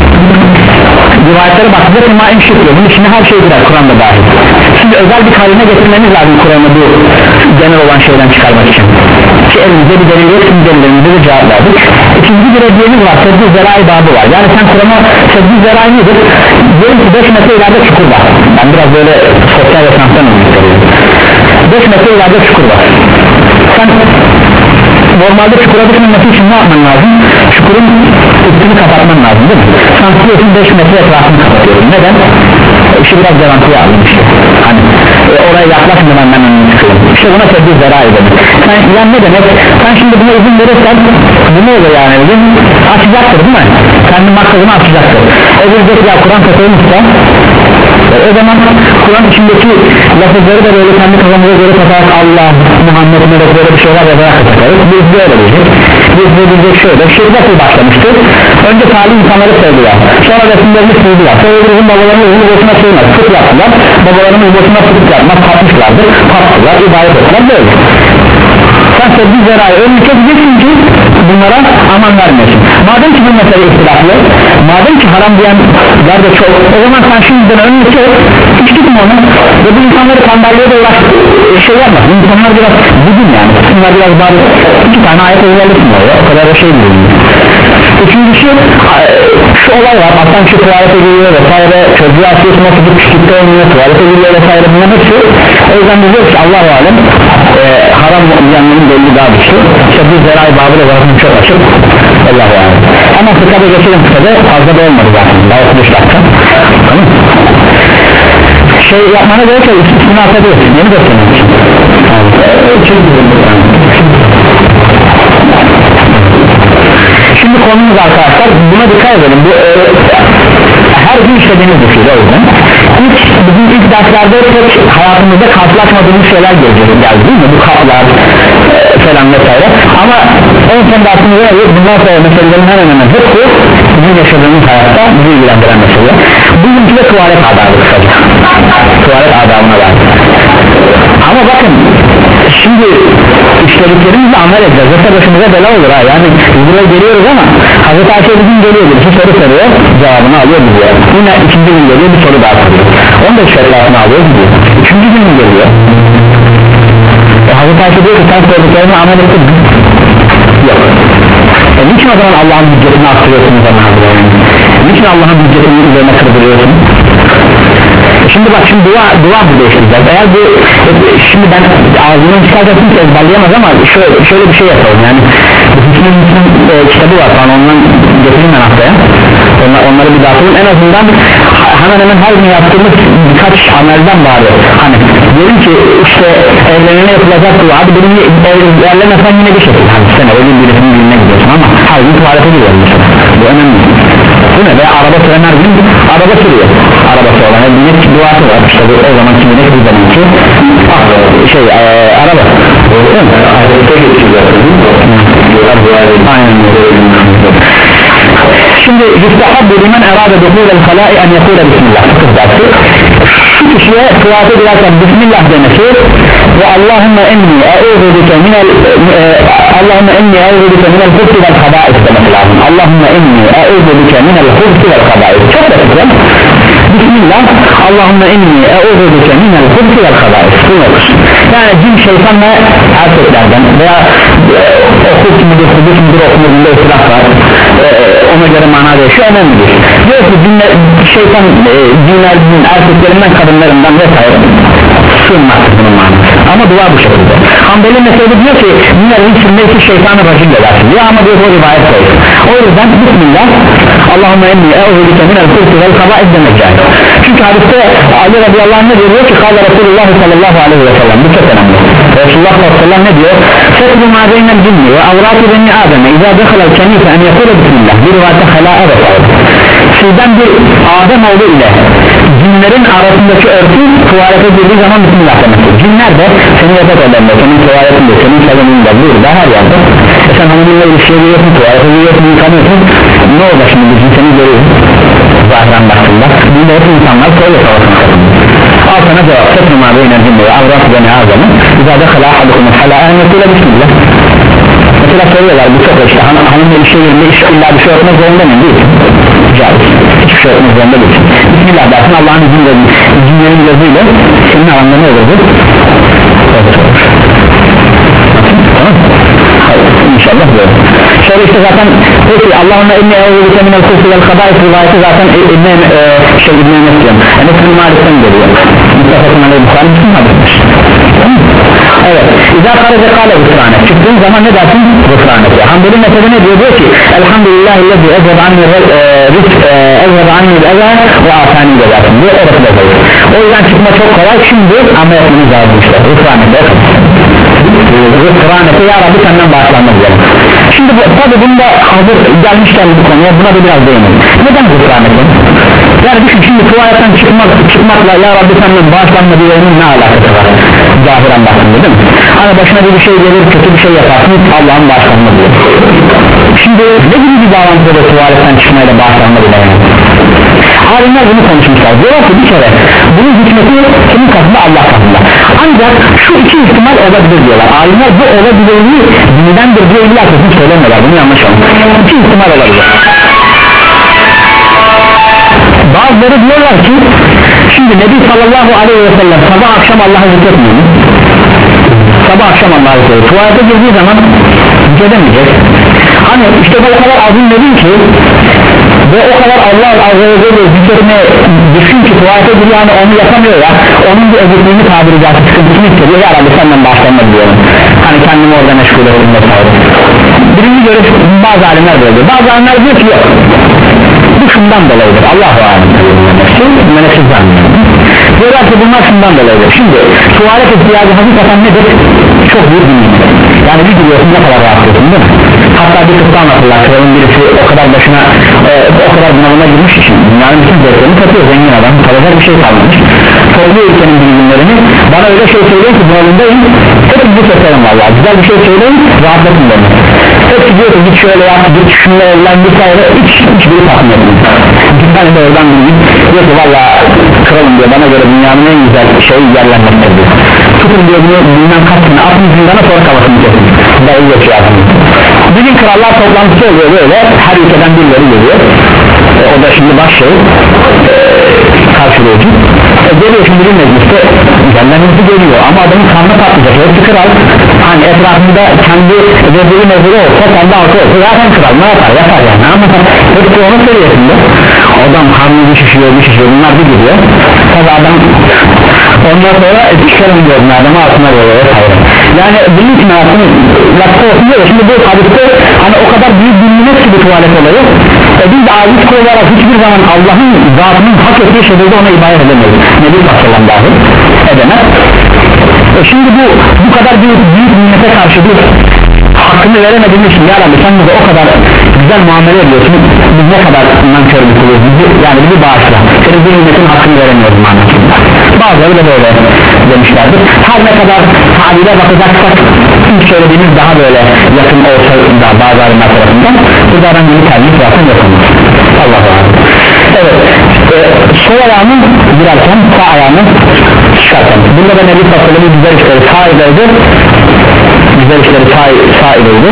Rivayetlere baktığında semaim şirk diyor. Bunun içine her şey girer. Kur'an da dahil. Sizi özel bir karine getirmeniz lazım Kur'an'ı bu genel olan şeyden çıkarmak için. Ki elimizde bir delil yok, şimdi delillerimize de cevap verdik. İkinci bir hediyemiz var, seddi zerai babı var. Yani sen Kur'an'a seddi zerai nedir? Diyelim ki beş metre ileride çukur var. Ben biraz böyle sosyal yaşantıdan örnek veriyorum. beş metre ileride çukur var. Sen normalde çukura düşmemesi için ne yapman lazım? Çukurun üstünü kapatman lazım değil mi? Sen tutuyorsun beş metre etrafını kapatıyorsun. Neden? İşi biraz garantiye aldım işte. Hani e, oraya yaklaşmadan ben önüne çıkıyorum. İşte buna seddi zerai denir. Sen yani ne demek? Sen şimdi buna izin verirsen bu ne olur yani? Izin açacaktır değil mi? Kendi maksadını açacaktır. O diyecek ya Kur'an katılmışsa o zaman Kur'an içindeki lafızları da böyle kendi kafamıza göre takarak Allah, Muhammed'in öyle böyle bir şeyler yazarak takarız. Biz de öyle diyecek. Biz de diyecek şöyle. Şirk nasıl başlamıştı? Önce salih insanları sevdiler. Sonra resimlerini sevdiler. Sonra bizim babalarının uzun boşuna sevmez. Sık yaptılar. Babalarının boşuna sık yapmaz. Katmışlardır. Kattılar. İbadet ettiler. Böyle. Sen sevdiği zerayı önünü çekeceksin ki bunlara aman vermesin. Madem ki bu mesele ihtilaflı, madem ki haram diyenler de çok, o zaman sen şimdiden önünü çek, hiç tutma onu ve bu insanları sandalye de uğraş şey yapma. Bu insanlar biraz bugün yani, bunlar biraz bari iki tane ayet özellesin oraya, o kadar da şey değil. Üçüncüsü şu olay var, aslan şu tuvalete giriyor vesaire, çocuğu atıyorsun o çocuk küçükte oynuyor, tuvalete giriyor vesaire, bunlar hepsi. O yüzden diyoruz ki Allah-u Alem e, haram yanının belli daha güçlü. İşte bu zerai babıyla zaten çok açık. Allah-u Alem. Ama fıkhada geçelim, fıkhada fazla da olmadı zaten, daha otuz beş dakika. Tamam. Şey yapmana gerek yok, üstüne atabilirsin, yeni göstermek için. Şimdi konumuz arkadaşlar, buna dikkat edelim. Bu e, her gün işlediğimiz bir şey o yüzden. İlk, bizim ilk derslerde pek hayatımızda karşılaşmadığımız şeyler gelecek, geldi değil mi? Bu kaplar e, falan vesaire. Ama en son dersimize yarıyor. Bundan sonra meselelerin hemen hemen hepsi bizim yaşadığımız hayatta bizi ilgilendiren mesele. Bugünkü de tuvalet adabı kısaca. Tuvalet adabına var. Ama bakın şimdi işlediklerimizle amel edeceğiz. Yoksa başımıza bela olur ha. Yani biz buraya geliyoruz ama Hazreti Ayşe bir gün geliyor, bir soru soruyor, cevabını alıyor gidiyor. Yine ikinci gün geliyor, bir soru daha soruyor. Onu da şerefini alıyor gidiyor. Üçüncü gün geliyor. E, Hazreti Ayşe diyor ki sen sorduklarını amel ettin mi? Yok. E, niçin o zaman Allah'ın hüccetini arttırıyorsunuz bana hazırlayın? Niçin Allah'ın hüccetini üzerine kırdırıyorsun? Şimdi bak şimdi dua, dua burada işleyeceğiz. Eğer bu şimdi ben ağzından çıkartacaksın ki ezberleyemez ama şöyle, şöyle bir şey yapalım yani Bukhari'nin e, kitabı var falan, ondan getireyim ben haftaya. Onlar, onları bir daha sorun. En azından hemen hemen her gün yaptığımız birkaç amelden bari, hani diyelim ki işte evlenene yapılacak dua, hadi benim evlenmesen yine bir şekilde, hani sen evlen birisinin birine gidiyorsun ama her gün tuvalete gidiyorsun mesela, bu önemli bu ne be, araba süren her gün araba sürüyor, arabası olan bir binek duası var işte, bu o zamanki binek bir zamanki şey e, araba değil mi? Ahirette geçiyor aynen. Şimdi yustahabbu limen erade duhulel halai en yekule bismillah, şu kişiye tuvalete girerken bismillah demesi ve Allahümme enni e'udhubike minel Allahümme enni e'udhubike minel hubsi vel haba'is demesi lazım. Allahümme enni e'udhubike minel hubsi vel haba'is, çok basit ya. Bismillah, Allahümme enni e'udhubike minel hubsi vel haba'is, bu olur. Yani cin, şeytan ve erkeklerden veya o hubs müdür, hubs müdür okunur, bunda ıslah var, ona göre mana değişiyor, önemlidir. Diyor ki cinler, şeytan, cinler, erkeklerinden, kadınlarından vesaire sığınmaktır bunun manası. Ama dua bu şekilde. Hanbeli mesela diyor ki cinlerin sürmesi şeytanı racim edersin diyor, ama diyor o rivayet koyuyor. O yüzden bismillah, Allahümme enni e'udhubike minel hubsi vel haba'is demek yani. Çünkü hadiste Ali radıyallahu anh ne diyor ki kâle Resulullah sallallahu aleyhi ve sellem, bu çok önemli. Resulullah sallallahu aleyhi ve sellem ne diyor? Setru ma beynel cinni ve avratı beni ademe izâ dekhalel kenife en yekule bismillah, bir rivayette halâ'a da sağladı. Sizden bir Adem oğlu ile cinlerin arasındaki örtü tuvalete girdiği zaman bismillah demektir. Cinler de senin yatak odanda, senin tuvaletinde, senin salonunda, burada, her yerde e sen hanımınla ilişkiye giriyorsun, tuvalete giriyorsun, yıkanıyorsun, ne olacak şimdi bu cin seni görüyor zahiren baktığında, bunda hep insanlar söyle savaşın katında. Al sana cevap, setru ma beynel cinni ve avratı beni ademe izâ dekhala ahadukumul halâ'a en yekule bismillah. Mesela soruyorlar, bu çok işte hanım, hanımla ilişkiye girdiğinde iş illa bir şey yapmak zorunda mı? Değil. Caiz. Hiçbir şey yapmak zorunda değil. Bismillah dersin, Allah'ın izniyle, cinlerin gözüyle senin alanda ne olur bu? Tamam. Hayır, inşallah böyle. Şöyle işte zaten peki Allahümme inni eûzubike minel hubsi vel haba'is rivayeti zaten İbn-i e, şey İbn-i Mesih'im Enes bin Malik'ten geliyor. Mustafa'nın aleyhi Bukhari Müslüm hadismiş. Evet. İzâ karaca kâle gufrâne, çıktığın zaman ne dersin? Gufrâneti. Hanbeli mezhebi ne diyor? Diyor ki elhamdülillahillezî ezheb anni rizk ezheb anni el-eza ve afani de dersin diyor, orası da zayıf. O yüzden çıkma çok kolay, şimdi ama yapmanız lazım işte. Gufrâneti Gufrâneti, ya Rabbi senden bağışlanmak diyelim. Şimdi bu, tabi bunda hazır gelmişken bu konuya, buna da biraz değinelim. Neden gufrâneti? Yani düşün, şimdi tuvaletten çıkmak, çıkmakla ya Rabbi senden bağışlanma diyelim ne alakası var? Zahiren baktığında değil mi? Hani başına bir şey gelir, kötü bir şey yaparsın, Allah'ın bağışlanma diyor. Şimdi ne gibi bir bağlantıda da tuvaletten çıkmayla bağışlanma diyelim? Alimler bunu konuşmuşlar. Diyorlar ki bir kere bunun hikmeti kimin katında? Allah katında. Ancak şu iki ihtimal olabilir diyorlar. Alimler bu olabilirliği dindendir diye illa kesin söylemiyorlar. Bunu yanlış olmuş. İki ihtimal olabilir. Bazıları diyorlar ki şimdi Nebi sallallahu aleyhi ve sellem sabah akşam Allah'ı zikretmiyor mu? Sabah akşam Allah'ı zikretmiyor. Tuvalete girdiği zaman zikredemeyecek. Hani işte bu o kadar azim dedin ki ve o kadar Allah azze ve celle zikretmeye düşün ki tuvalete giriyor, yani onu yapamıyor ya, onun bir özelliğini tabiri caizse sıkıntısını hissediyor, ya Rabbi senden başlanma diyorum, hani kendimi orada meşgul ettim vesaire. Birinci görüş bazı alimler böyle diyor, bazı alimler diyor ki yok, bu şundan dolayıdır, Allahu alem menefsiz zannediyor. Diyorlar ki bunlar şundan dolayıdır. Şimdi tuvalet ihtiyacı hakikaten nedir? Çok büyük bir nimet. Yani bir biliyorsun ne kadar rahatsızsın değil mi? Hatta bir kısa anlatırlar, kralın birisi o kadar başına e, o kadar bunalıma girmiş için dünyanın bütün zevklerini satıyor, zengin adam, kalacak bir şey kalmamış, topluyor ülkenin bilgilerini, bana öyle şey söyleyin ki bunalımdayım, hep bir seferim valla, güzel bir şey söyleyin, rahatlatın beni. Hep diyor ki git şöyle yap, git şunla evlen vesaire, hiç hiçbiri takım etmiyor. Bir tane de oradan bilgin diyor ki valla kralım diyor, bana göre dünyanın en güzel şeyi yerlenmektir diyor. Tutun diyor bunu bilmem kaçını, atın zindana sonra kafasını kesin, dayı geçiyor atın. Bir gün krallar toplantısı oluyor böyle, her ülkeden birileri geliyor, e, o da şimdi baş şey, e, karşılayıcı, e, geliyor şimdi bir mecliste, yerlenmesi geliyor ama adamın karnı patlayacak, hepsi kral, hani etrafında kendi veziri meziri olsa, kendi halkı olsa zaten kral ne yapar, yapar yani, ama hepsi onun seviyesinde, adam karnı bir şişiyor, bir şişiyor, bunlar bir gidiyor, tabi adam ondan sonra çıkarım diyorum adamı altına böyle vesaire. yani bunun için hayatını lafta okunuyor. Şimdi bu hadiste hani o kadar büyük bilinmez ki bu tuvalet olayı, e biz de aciz kul olarak hiçbir zaman Allah'ın zatının hak ettiği şekilde ona ibadet edemeyiz. Nebi sallallahu dahi edemez. E şimdi bu bu kadar büyük büyük nimete karşı bir hakkını veremediğimiz için ya Rabbi sen bize o kadar güzel muamele ediyorsun, biz ne kadar nankörlük oluyoruz, yani bizi bağışla, senin bu nimetin hakkını veremiyoruz manasında. Bazıları da böyle demişlerdir. Her ne kadar tabire bakacaksak ilk söylediğimiz daha böyle yakın olsa da bazı alimler tarafından bu da aran gibi terlik zaten yakındır. Allah'a emanet. Evet, e, sol ayağını girerken sağ ayağını çıkarken, bunda da Nebi sallallahu aleyhi ve sellem güzel işleri sağ ileride güzel işleri sağ, sağ ileride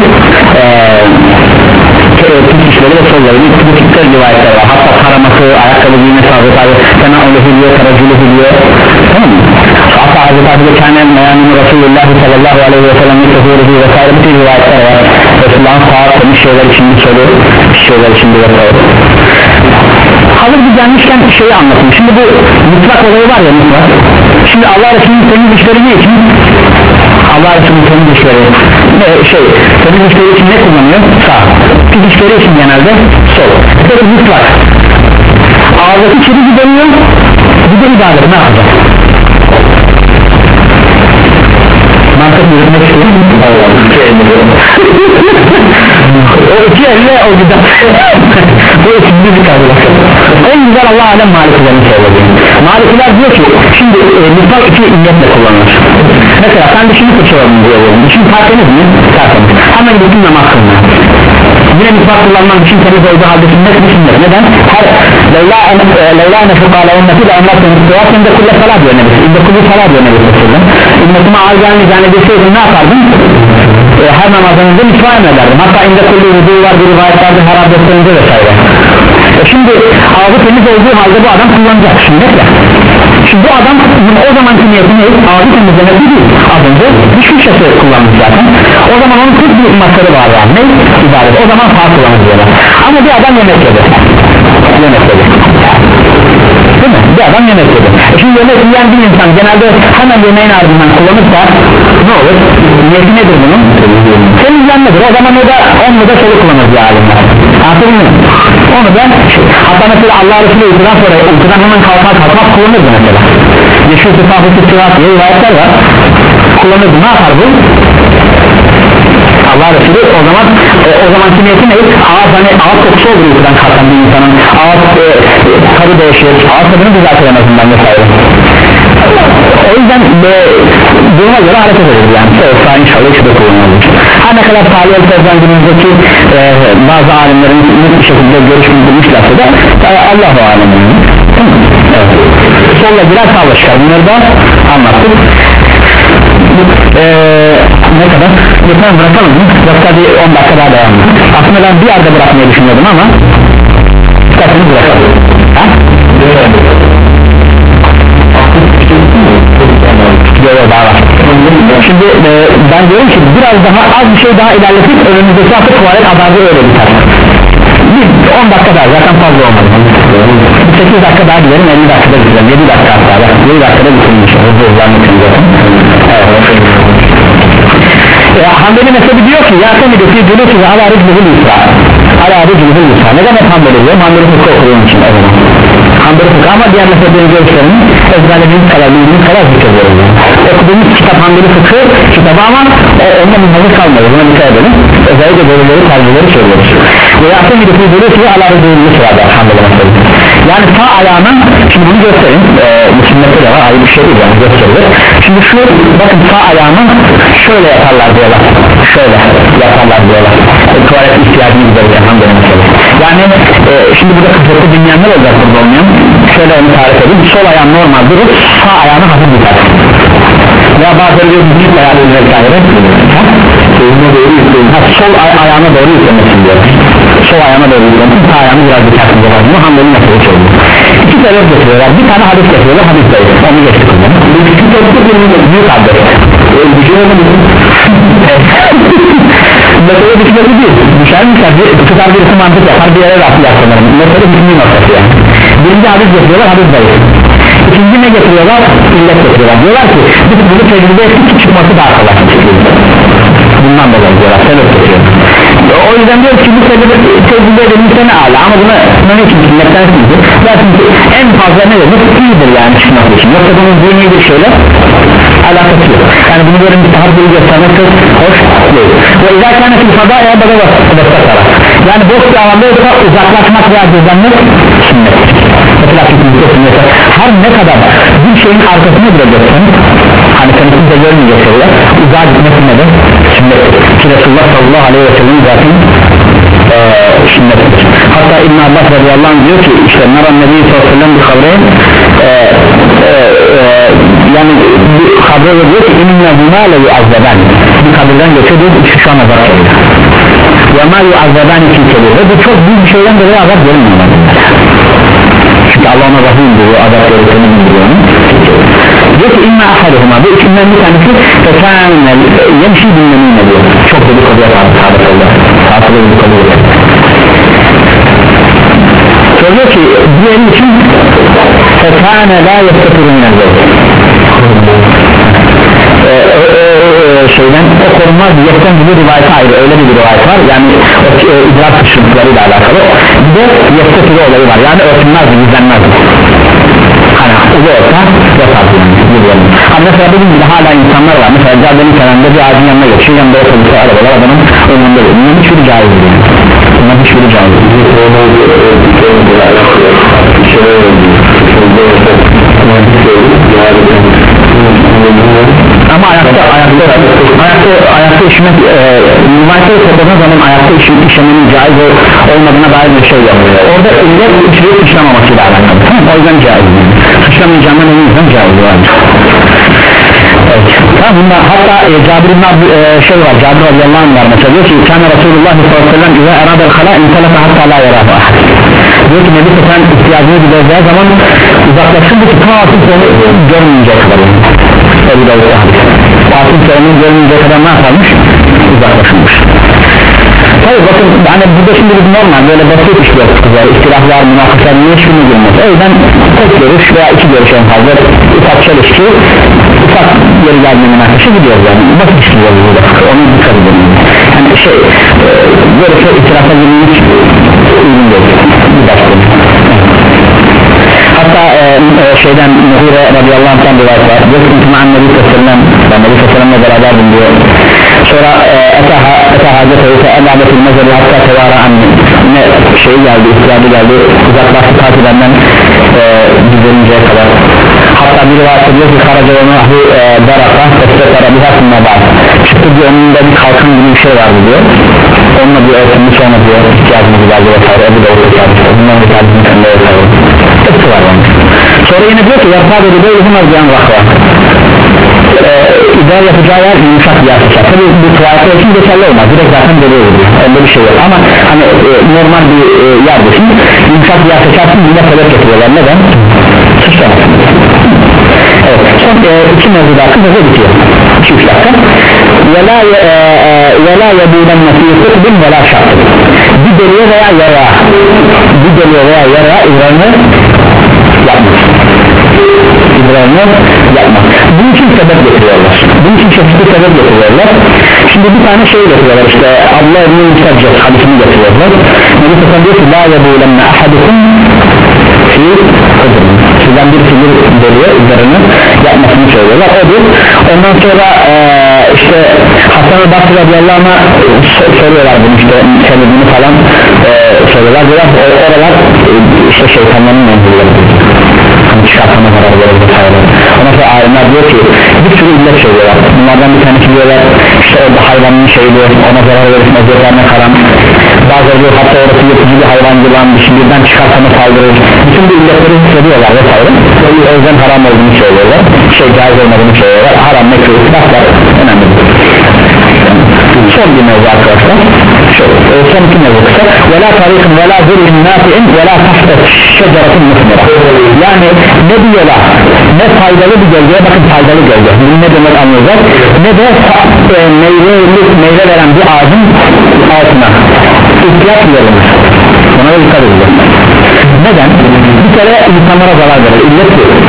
pis işleri ve solları bu tipte rivayetler var. Hatta taraması, ayakkabı giyme sabit abi fena onu hülüyor, karacılı hülüyor, tamam mı? Hatta Hazreti Abi'de kendi meyanını Resulullah sallallahu aleyhi ve sellem'in tefuruhu vesaire bütün rivayetler var. Resulullah'ın sağ temiz şeyler içinde solu, pis şeyler içinde vesaire. Hazır bir gelmişken şeyi anlatayım. Şimdi bu mutlak olayı var ya, mutlak. Şimdi Allah Resulü'nün temiz işleri ne için? Allah Resulü'nün temiz işleri ne, şey, temiz işleri için ne kullanıyor? Sağ. Pis işleri için genelde sol. Peki mutlak. Ağızdaki çiri gideriyor, bir de ibadet ne yapacak? Mantık yürütmek istiyor. O iki elle o güzel. Bu ikinci bir kavga. En güzel Allah alem Malikilerin söylediği. Malikiler diyor ki şimdi e, mutlak iki illetle kullanılır. Mesela sen dişini fırçaladın diyor. Dişin tertemiz mi? Tertemiz. Hemen bütün namaz kılma. Yine mutlak kullanman için temiz olduğu halde sünnet mi sünnet? Neden? Her Leyla nefukâle ümmeti de onlar temiz kılar. Sen de kulle salat diyor nebisi. İnde kulle salat diyor nebisi. Ümmetime ağır gelmeyi zannedeseydin ne yapardın? E, her namazınızda mitfâ ederdim. Hatta inde kulle vudu var, bir rivayetlerde her abdestlerinde vesaire. E şimdi ağzı temiz olduğu halde bu adam kullanacak sünnet ya. Şimdi bu adam o zamanki niyeti ne? Ağzı temizlemek değil. Az önce diş fırçası kullanmış zaten. O zaman onun kırk bir masarı var yani. Ne? İbadet. O zaman sağ kullanır diyorlar. Ama bir adam yemek yedi. Yemek yedi. Değil mi? Bir adam yemek yedi. Şimdi yemek yiyen bir insan genelde hemen yemeğin ardından kullanırsa ne olur? Niyeti nedir bunun? Temizlenmedir. O zaman o da onu da solu kullanır diye alimler. Anladın mı? Onu da hatta mesela Allah Resulü uykudan sonra uykudan hemen kalkar kalkmaz kullanırdı mesela. Yeşil tıfafı tıfafı diye rivayetler var. Kullanırdı. Ne yapar bu? Allah Resulü o zaman e, o zamanki niyeti ne? Ağız hani ağız kokusu olur uykudan kalkan bir insanın. Ağız e, tadı değişir. Ağız tadını düzeltir en azından vesaire. O yüzden e, duruma göre hareket edilir yani. Soğuksa inşallah işte kullanılır. Her ne kadar Salih el-Fevzan günümüzdeki e, bazı alimlerin bir şekilde görüş bildirmişlerse de e, Allah-u Alemin. Evet. Solla girer sağla çıkar. Bunları da anlattık. Eee ne kadar? Lütfen bırakalım mı? Yoksa bir on dakika daha devam edelim. Aslında ben bir yerde bırakmayı düşünüyordum ama isterseniz bırakalım. Ha? Yok yok daha var. Şimdi e, ben diyorum ki biraz daha az bir şey daha ilerletip önümüzdeki hafta tuvalet azabı öyle biter. Bir on dakika daha zaten fazla olmadı. sekiz dakika daha gidelim, elli dakikada bitirelim, yedi dakika hatta yedi dakikada bitirelim e, Hanbeli mezhebi diyor ki Yasemide fi cülüsü ve ala riclihil yusra ala riclihil yusra. Neden hep Hanbeli diyor? Hanbeli fıkhı okuduğum için o zaman Hanbeli fıkhı ama diğer mezheblerin görüşlerini ezberlediğimiz kadar bildiğimiz kadar zikrediyoruz yani. Okuduğumuz kitap Hanbeli fıkhı kitabı ama o, onunla mühendis kalmıyor, buna dikkat edelim. Özellikle bölümleri tercihleri söylüyoruz. Ve Yasemide fi cülüsü ve ala riclihil yusra da Hanbeli mezhebi. Yani sağ ayağının, şimdi bunu göstereyim, e, bu sünnette de var, ayrı bir şey değil yani gösterilir. Şimdi şu, bakın sağ ayağını şöyle yaparlar diyorlar, şöyle yaparlar diyorlar. E, tuvalet ihtiyacını giderirken Hanbeli mezhebi. Yani e, şimdi burada kısıtlı dinleyenler olacak burada olmayan, şöyle onu tarif edeyim. Sol ayağın normal durup sağ ayağını hafif gider. Veya bazıları bir büyük ayağını vesaire. Ha, sol ay ayağına doğru yüklemesin diyor. Sol ayağına doğru yüklemesin, sağ ayağını biraz dikkatle var. Bu Hanbeli mezhebi söylüyor. İki sebep getiriyorlar, bir tane hadis getiriyorlar, hadis zayıf. Onu geçtik o zaman. Büyük hadis. Mesela düşünmesi değil. Düşermişler, tutar birisi mantık yapar, bir yere rastlı yapsanlarım. Mesela düşünmeyi noktası yani. Birinci hadis getiriyorlar, hadis zayıf. İkinci ne getiriyorlar? İllet getiriyorlar. Diyorlar ki biz bunu tecrübe ettik ki çıkması daha kolay. Bundan dolayı diyorlar, sebep getiriyor. O yüzden diyor ki bu sebebi tecrübe edilmişse ne ala, ama buna ne için sünnetten sizdir zaten en fazla ne demek iyidir yani çıkmak için, yoksa bunun dini bir şeyle alakası yok. Yani bunu böyle müstahaplığı göstermek çok hoş değil. Ve izâkâne fil fadâya bada bastakara, yani boş bir alanda yoksa uzaklaşmak veya düzenmek sünnet. Mesela sünnet her ne kadar bir şeyin arkasına bile göstersen, hani seni kimse görmeyecek şeyler uzağa gitmesine de sünnettir ki Resulullah sallallahu aleyhi ve sellem zaten ee, sünnettir. Hatta İbn Abbas radıyallahu anh diyor ki işte Naran Nebi sallallahu aleyhi ve sellem bir habreyn e, e, e, yani bir habre diyor ki inne hümâle yuazzaban, bir kabirden geçiyor diyor ki şu an azap geliyor ve mâ yuazzaban için geliyor ve bu çok büyük bir şeyden dolayı azap gelmiyor çünkü Allah ona rahim diyor, azap gereklerini bildiriyor diyor ki inna ahaduhuma, bu içinden bir tanesi fekâne yemşi dinlemin diyor, çok dedikoduya sağlık oldu sağlıklı dedikodu oluyor. Söylüyor ki diğeri için fekâne la yestetiru minel şeyden o korunmaz diyetten bir rivayet ayrı, öyle bir rivayet var yani o e, idrak sıkıntılarıyla alakalı, bir de yestetiru olayı var yani örtünmez, gizlenmez hani ulu olsa yapar yani. Ama mesela bugün bile hala insanlar var, mesela caddenin kenarında bir ağacın yanına geçiyor, yanında otobüsü arabalar adamın önünde değil, bunun hiçbiri caiz değil, bunun hiçbiri caiz değil. Ama ayakta ayakta ayakta ayakta işmek e, müvayete topladığın zaman ayakta işin, işlemenin caiz olmadığına dair bir şey yok. Orada illet içeriği suçlamamasıyla alakalı. O yüzden caiz. Suçlamayacağından o yüzden caiz var. Evet. Tamam, bunda hatta e, Cabir ibn Abd e, şey var, Cabir radıyallahu anh var mesela diyor ki Kâne Resulullah sallallahu aleyhi ve sellem İzâ eradel halâ intelefe hattâ lâ yerâhu ahad. Diyor ki Nebi Sefen ihtiyacını bileceği zaman uzaklaşın bu ki ta artık onu görmeyecek kadar Ebu Davud'a hadis Fatih Selam'ın görmeyecek kadar ne yapalmış? Uzaklaşılmış. Tabi bakın hani burada şimdi bir normal böyle basit işler kızlar, istilaflar, münafıklar niye şunu girmez? O yüzden tek görüş veya iki görüş en fazla ufak çalıştı, ufak yeri geldiğinde münafıkça gidiyoruz yani basit işliyoruz burada, onu dikkat edelim yani şey e, böyle çok istilafa girmeyi hiç uygun değil bir başka. Hatta e, e, şeyden Muhire radıyallahu anh'tan bir rivayet var diyor ki İntıma'an Nebi Sallam ben Nebi Sallam'la beraberdim diyor sonra ete hacet olursa elabetil mezeli hatta tevara anne ne şey geldi, ihtiyacı geldi uzaklaştı takibenden e, giderinceye kadar hatta bir rivayet diyor ki karaca onu ahli daraka estetara bir hakkında var çıktı diyor onun da bir kalkın gibi bir şey vardı diyor onunla bir örtümü sonra diyor ihtiyacımız geldi vesaire Ebu Davud vesaire bundan bir tercihini kendine vesaire hepsi var yani. Sonra yine diyor ki yapar dedi böyle bunlar diyen vakra idare yapacağı yer yumuşak bir yer seçer tabi bu tuvalete için geçerli olmaz direkt zaten böyle olur öyle bir şey yok ama hani e, normal bir e, yerdesin yumuşak bir yer seçersin yine sebep getiriyorlar neden? Suçlamasın. Evet son e, iki mevzu daha kısaca bitiyor iki üç dakika ve la yedûlenne fî kutbin ve la şartın bir deliye veya yara bir deliye veya yara idrarını yapmak idrarını yapmak bunun için sebep getiriyorlar bunun için çeşitli sebep getiriyorlar şimdi bir tane şey getiriyorlar işte Allah ibn-i Müstecet hadisini getiriyorlar Nebi Sallam diyor ki la yedûlenne ahadukum fî kutbin sizden bir figür deliye idrarını yapmasını söylüyorlar odur ondan sonra ee, işte Hasan-ı Basri radıyallahu anh'a soruyorlar bunu işte sebebini falan e, soruyorlar diyorlar oralar işte şeytanların mevzuları hani çıkartma zararı verir vesaire ondan sonra alimler diyor ki bir sürü illet söylüyorlar bunlardan bir tanesi diyorlar işte orada hayvanın şeydi ona zarar verirsin eziyetlerine karan bazıları diyor hatta orası yapıcı bir hayvan yılan birden çıkartma saldırır bütün bu illetleri söylüyorlar vesaire o yüzden haram olduğunu söylüyorlar şey caiz olmadığını söylüyorlar haram mekruh baklar önemli son bir mevzu arkadaşlar şu, son iki mevzu kısa ve la tarihin ve la zirhin nafi'in ve la tahta şeceratın mutmura yani ne bir yola ne faydalı bir gölgeye bakın faydalı gölge ne demek anlayacak ne de e, meyve, meyve veren bir ağacın altına ihtiyaç verilir buna da dikkat edeceğiz neden? Bir kere insanlara zarar verir illet bu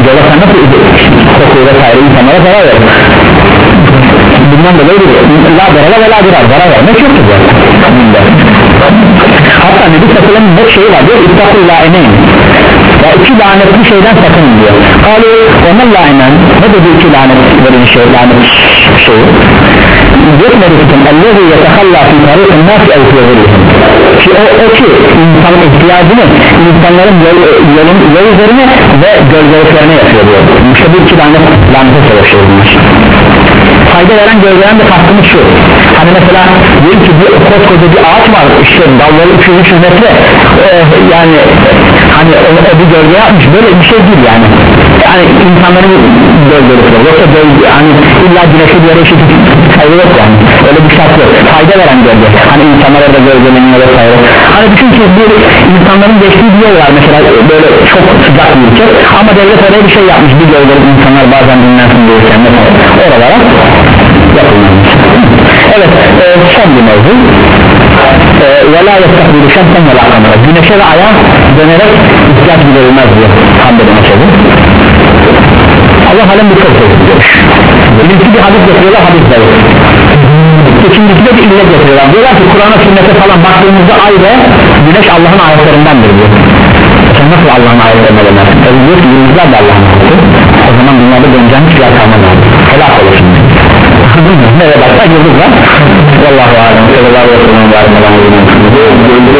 Böyle sen nasıl kokuyor vesaire insanlara zarar verir. Bundan dolayı la zarara ve la dirar, zarar vermek yoktur zaten. Hatta Nebi Sallallahu bir şey var diyor, İttakul la'inen, ya iki lanetli şeyden sakının diyor. Kalu ona la'inen, ne dedi iki lanet verici şey, lanet şeyi? Yetmedikim ellezi yetehalla fi tariqin nasi ev fiyeverihim. Ki o, o ki insanın ihtiyacını insanların yol, yolun, yol üzerine ve gölgeliklerine yapıyor diyor. İşte bu iki lanet lanete savaşıyor bunlar. Fayda veren gölgeden de kastımız şu, hani mesela diyelim ki bir koskoca bir ağaç var, işte dalları üç yüz metre, ee, yani hani o, o bir gölge yapmış, böyle bir şey değil yani. Yani insanların gölgelikleri yoksa gölge, hani illa güneşli bir yere eşit sayı yok yani, öyle bir şart yok. Fayda veren gölge, hani insanlar orada gölgeleniyor vesaire. Hani düşün ki bir insanların geçtiği bir yol var mesela, böyle çok sıcak bir ülke ama devlet oraya bir şey yapmış, bir gölge insanlar bazen dinlensin diye mesela oralara yapılmamış. Evet, e, son bir mevzu. Ve la yestakbilu şemsen ve la kamera, güneşe ve aya dönerek ihtiyaç giderilmez diye hamdedene sözü. Allah alem bir çok sevdi görüş. Birincisi bir hadis getiriyorlar, hadis zayıf. İkincisi de bir illet getiriyorlar, diyorlar ki Kur'an'a sünnete falan baktığımızda ay ve güneş Allah'ın ayetlerindendir diyor. Sen nasıl Allah'ın ayetlerine dönersin? Tabi diyor ki yıldızlar da Allah'ın ayeti. O zaman dünyada döneceğin hiçbir yer kalmaz abi, helak olursun. Nereye baksa yıldız var. Vallahu alem. Sallallahu aleyhi ve sellem.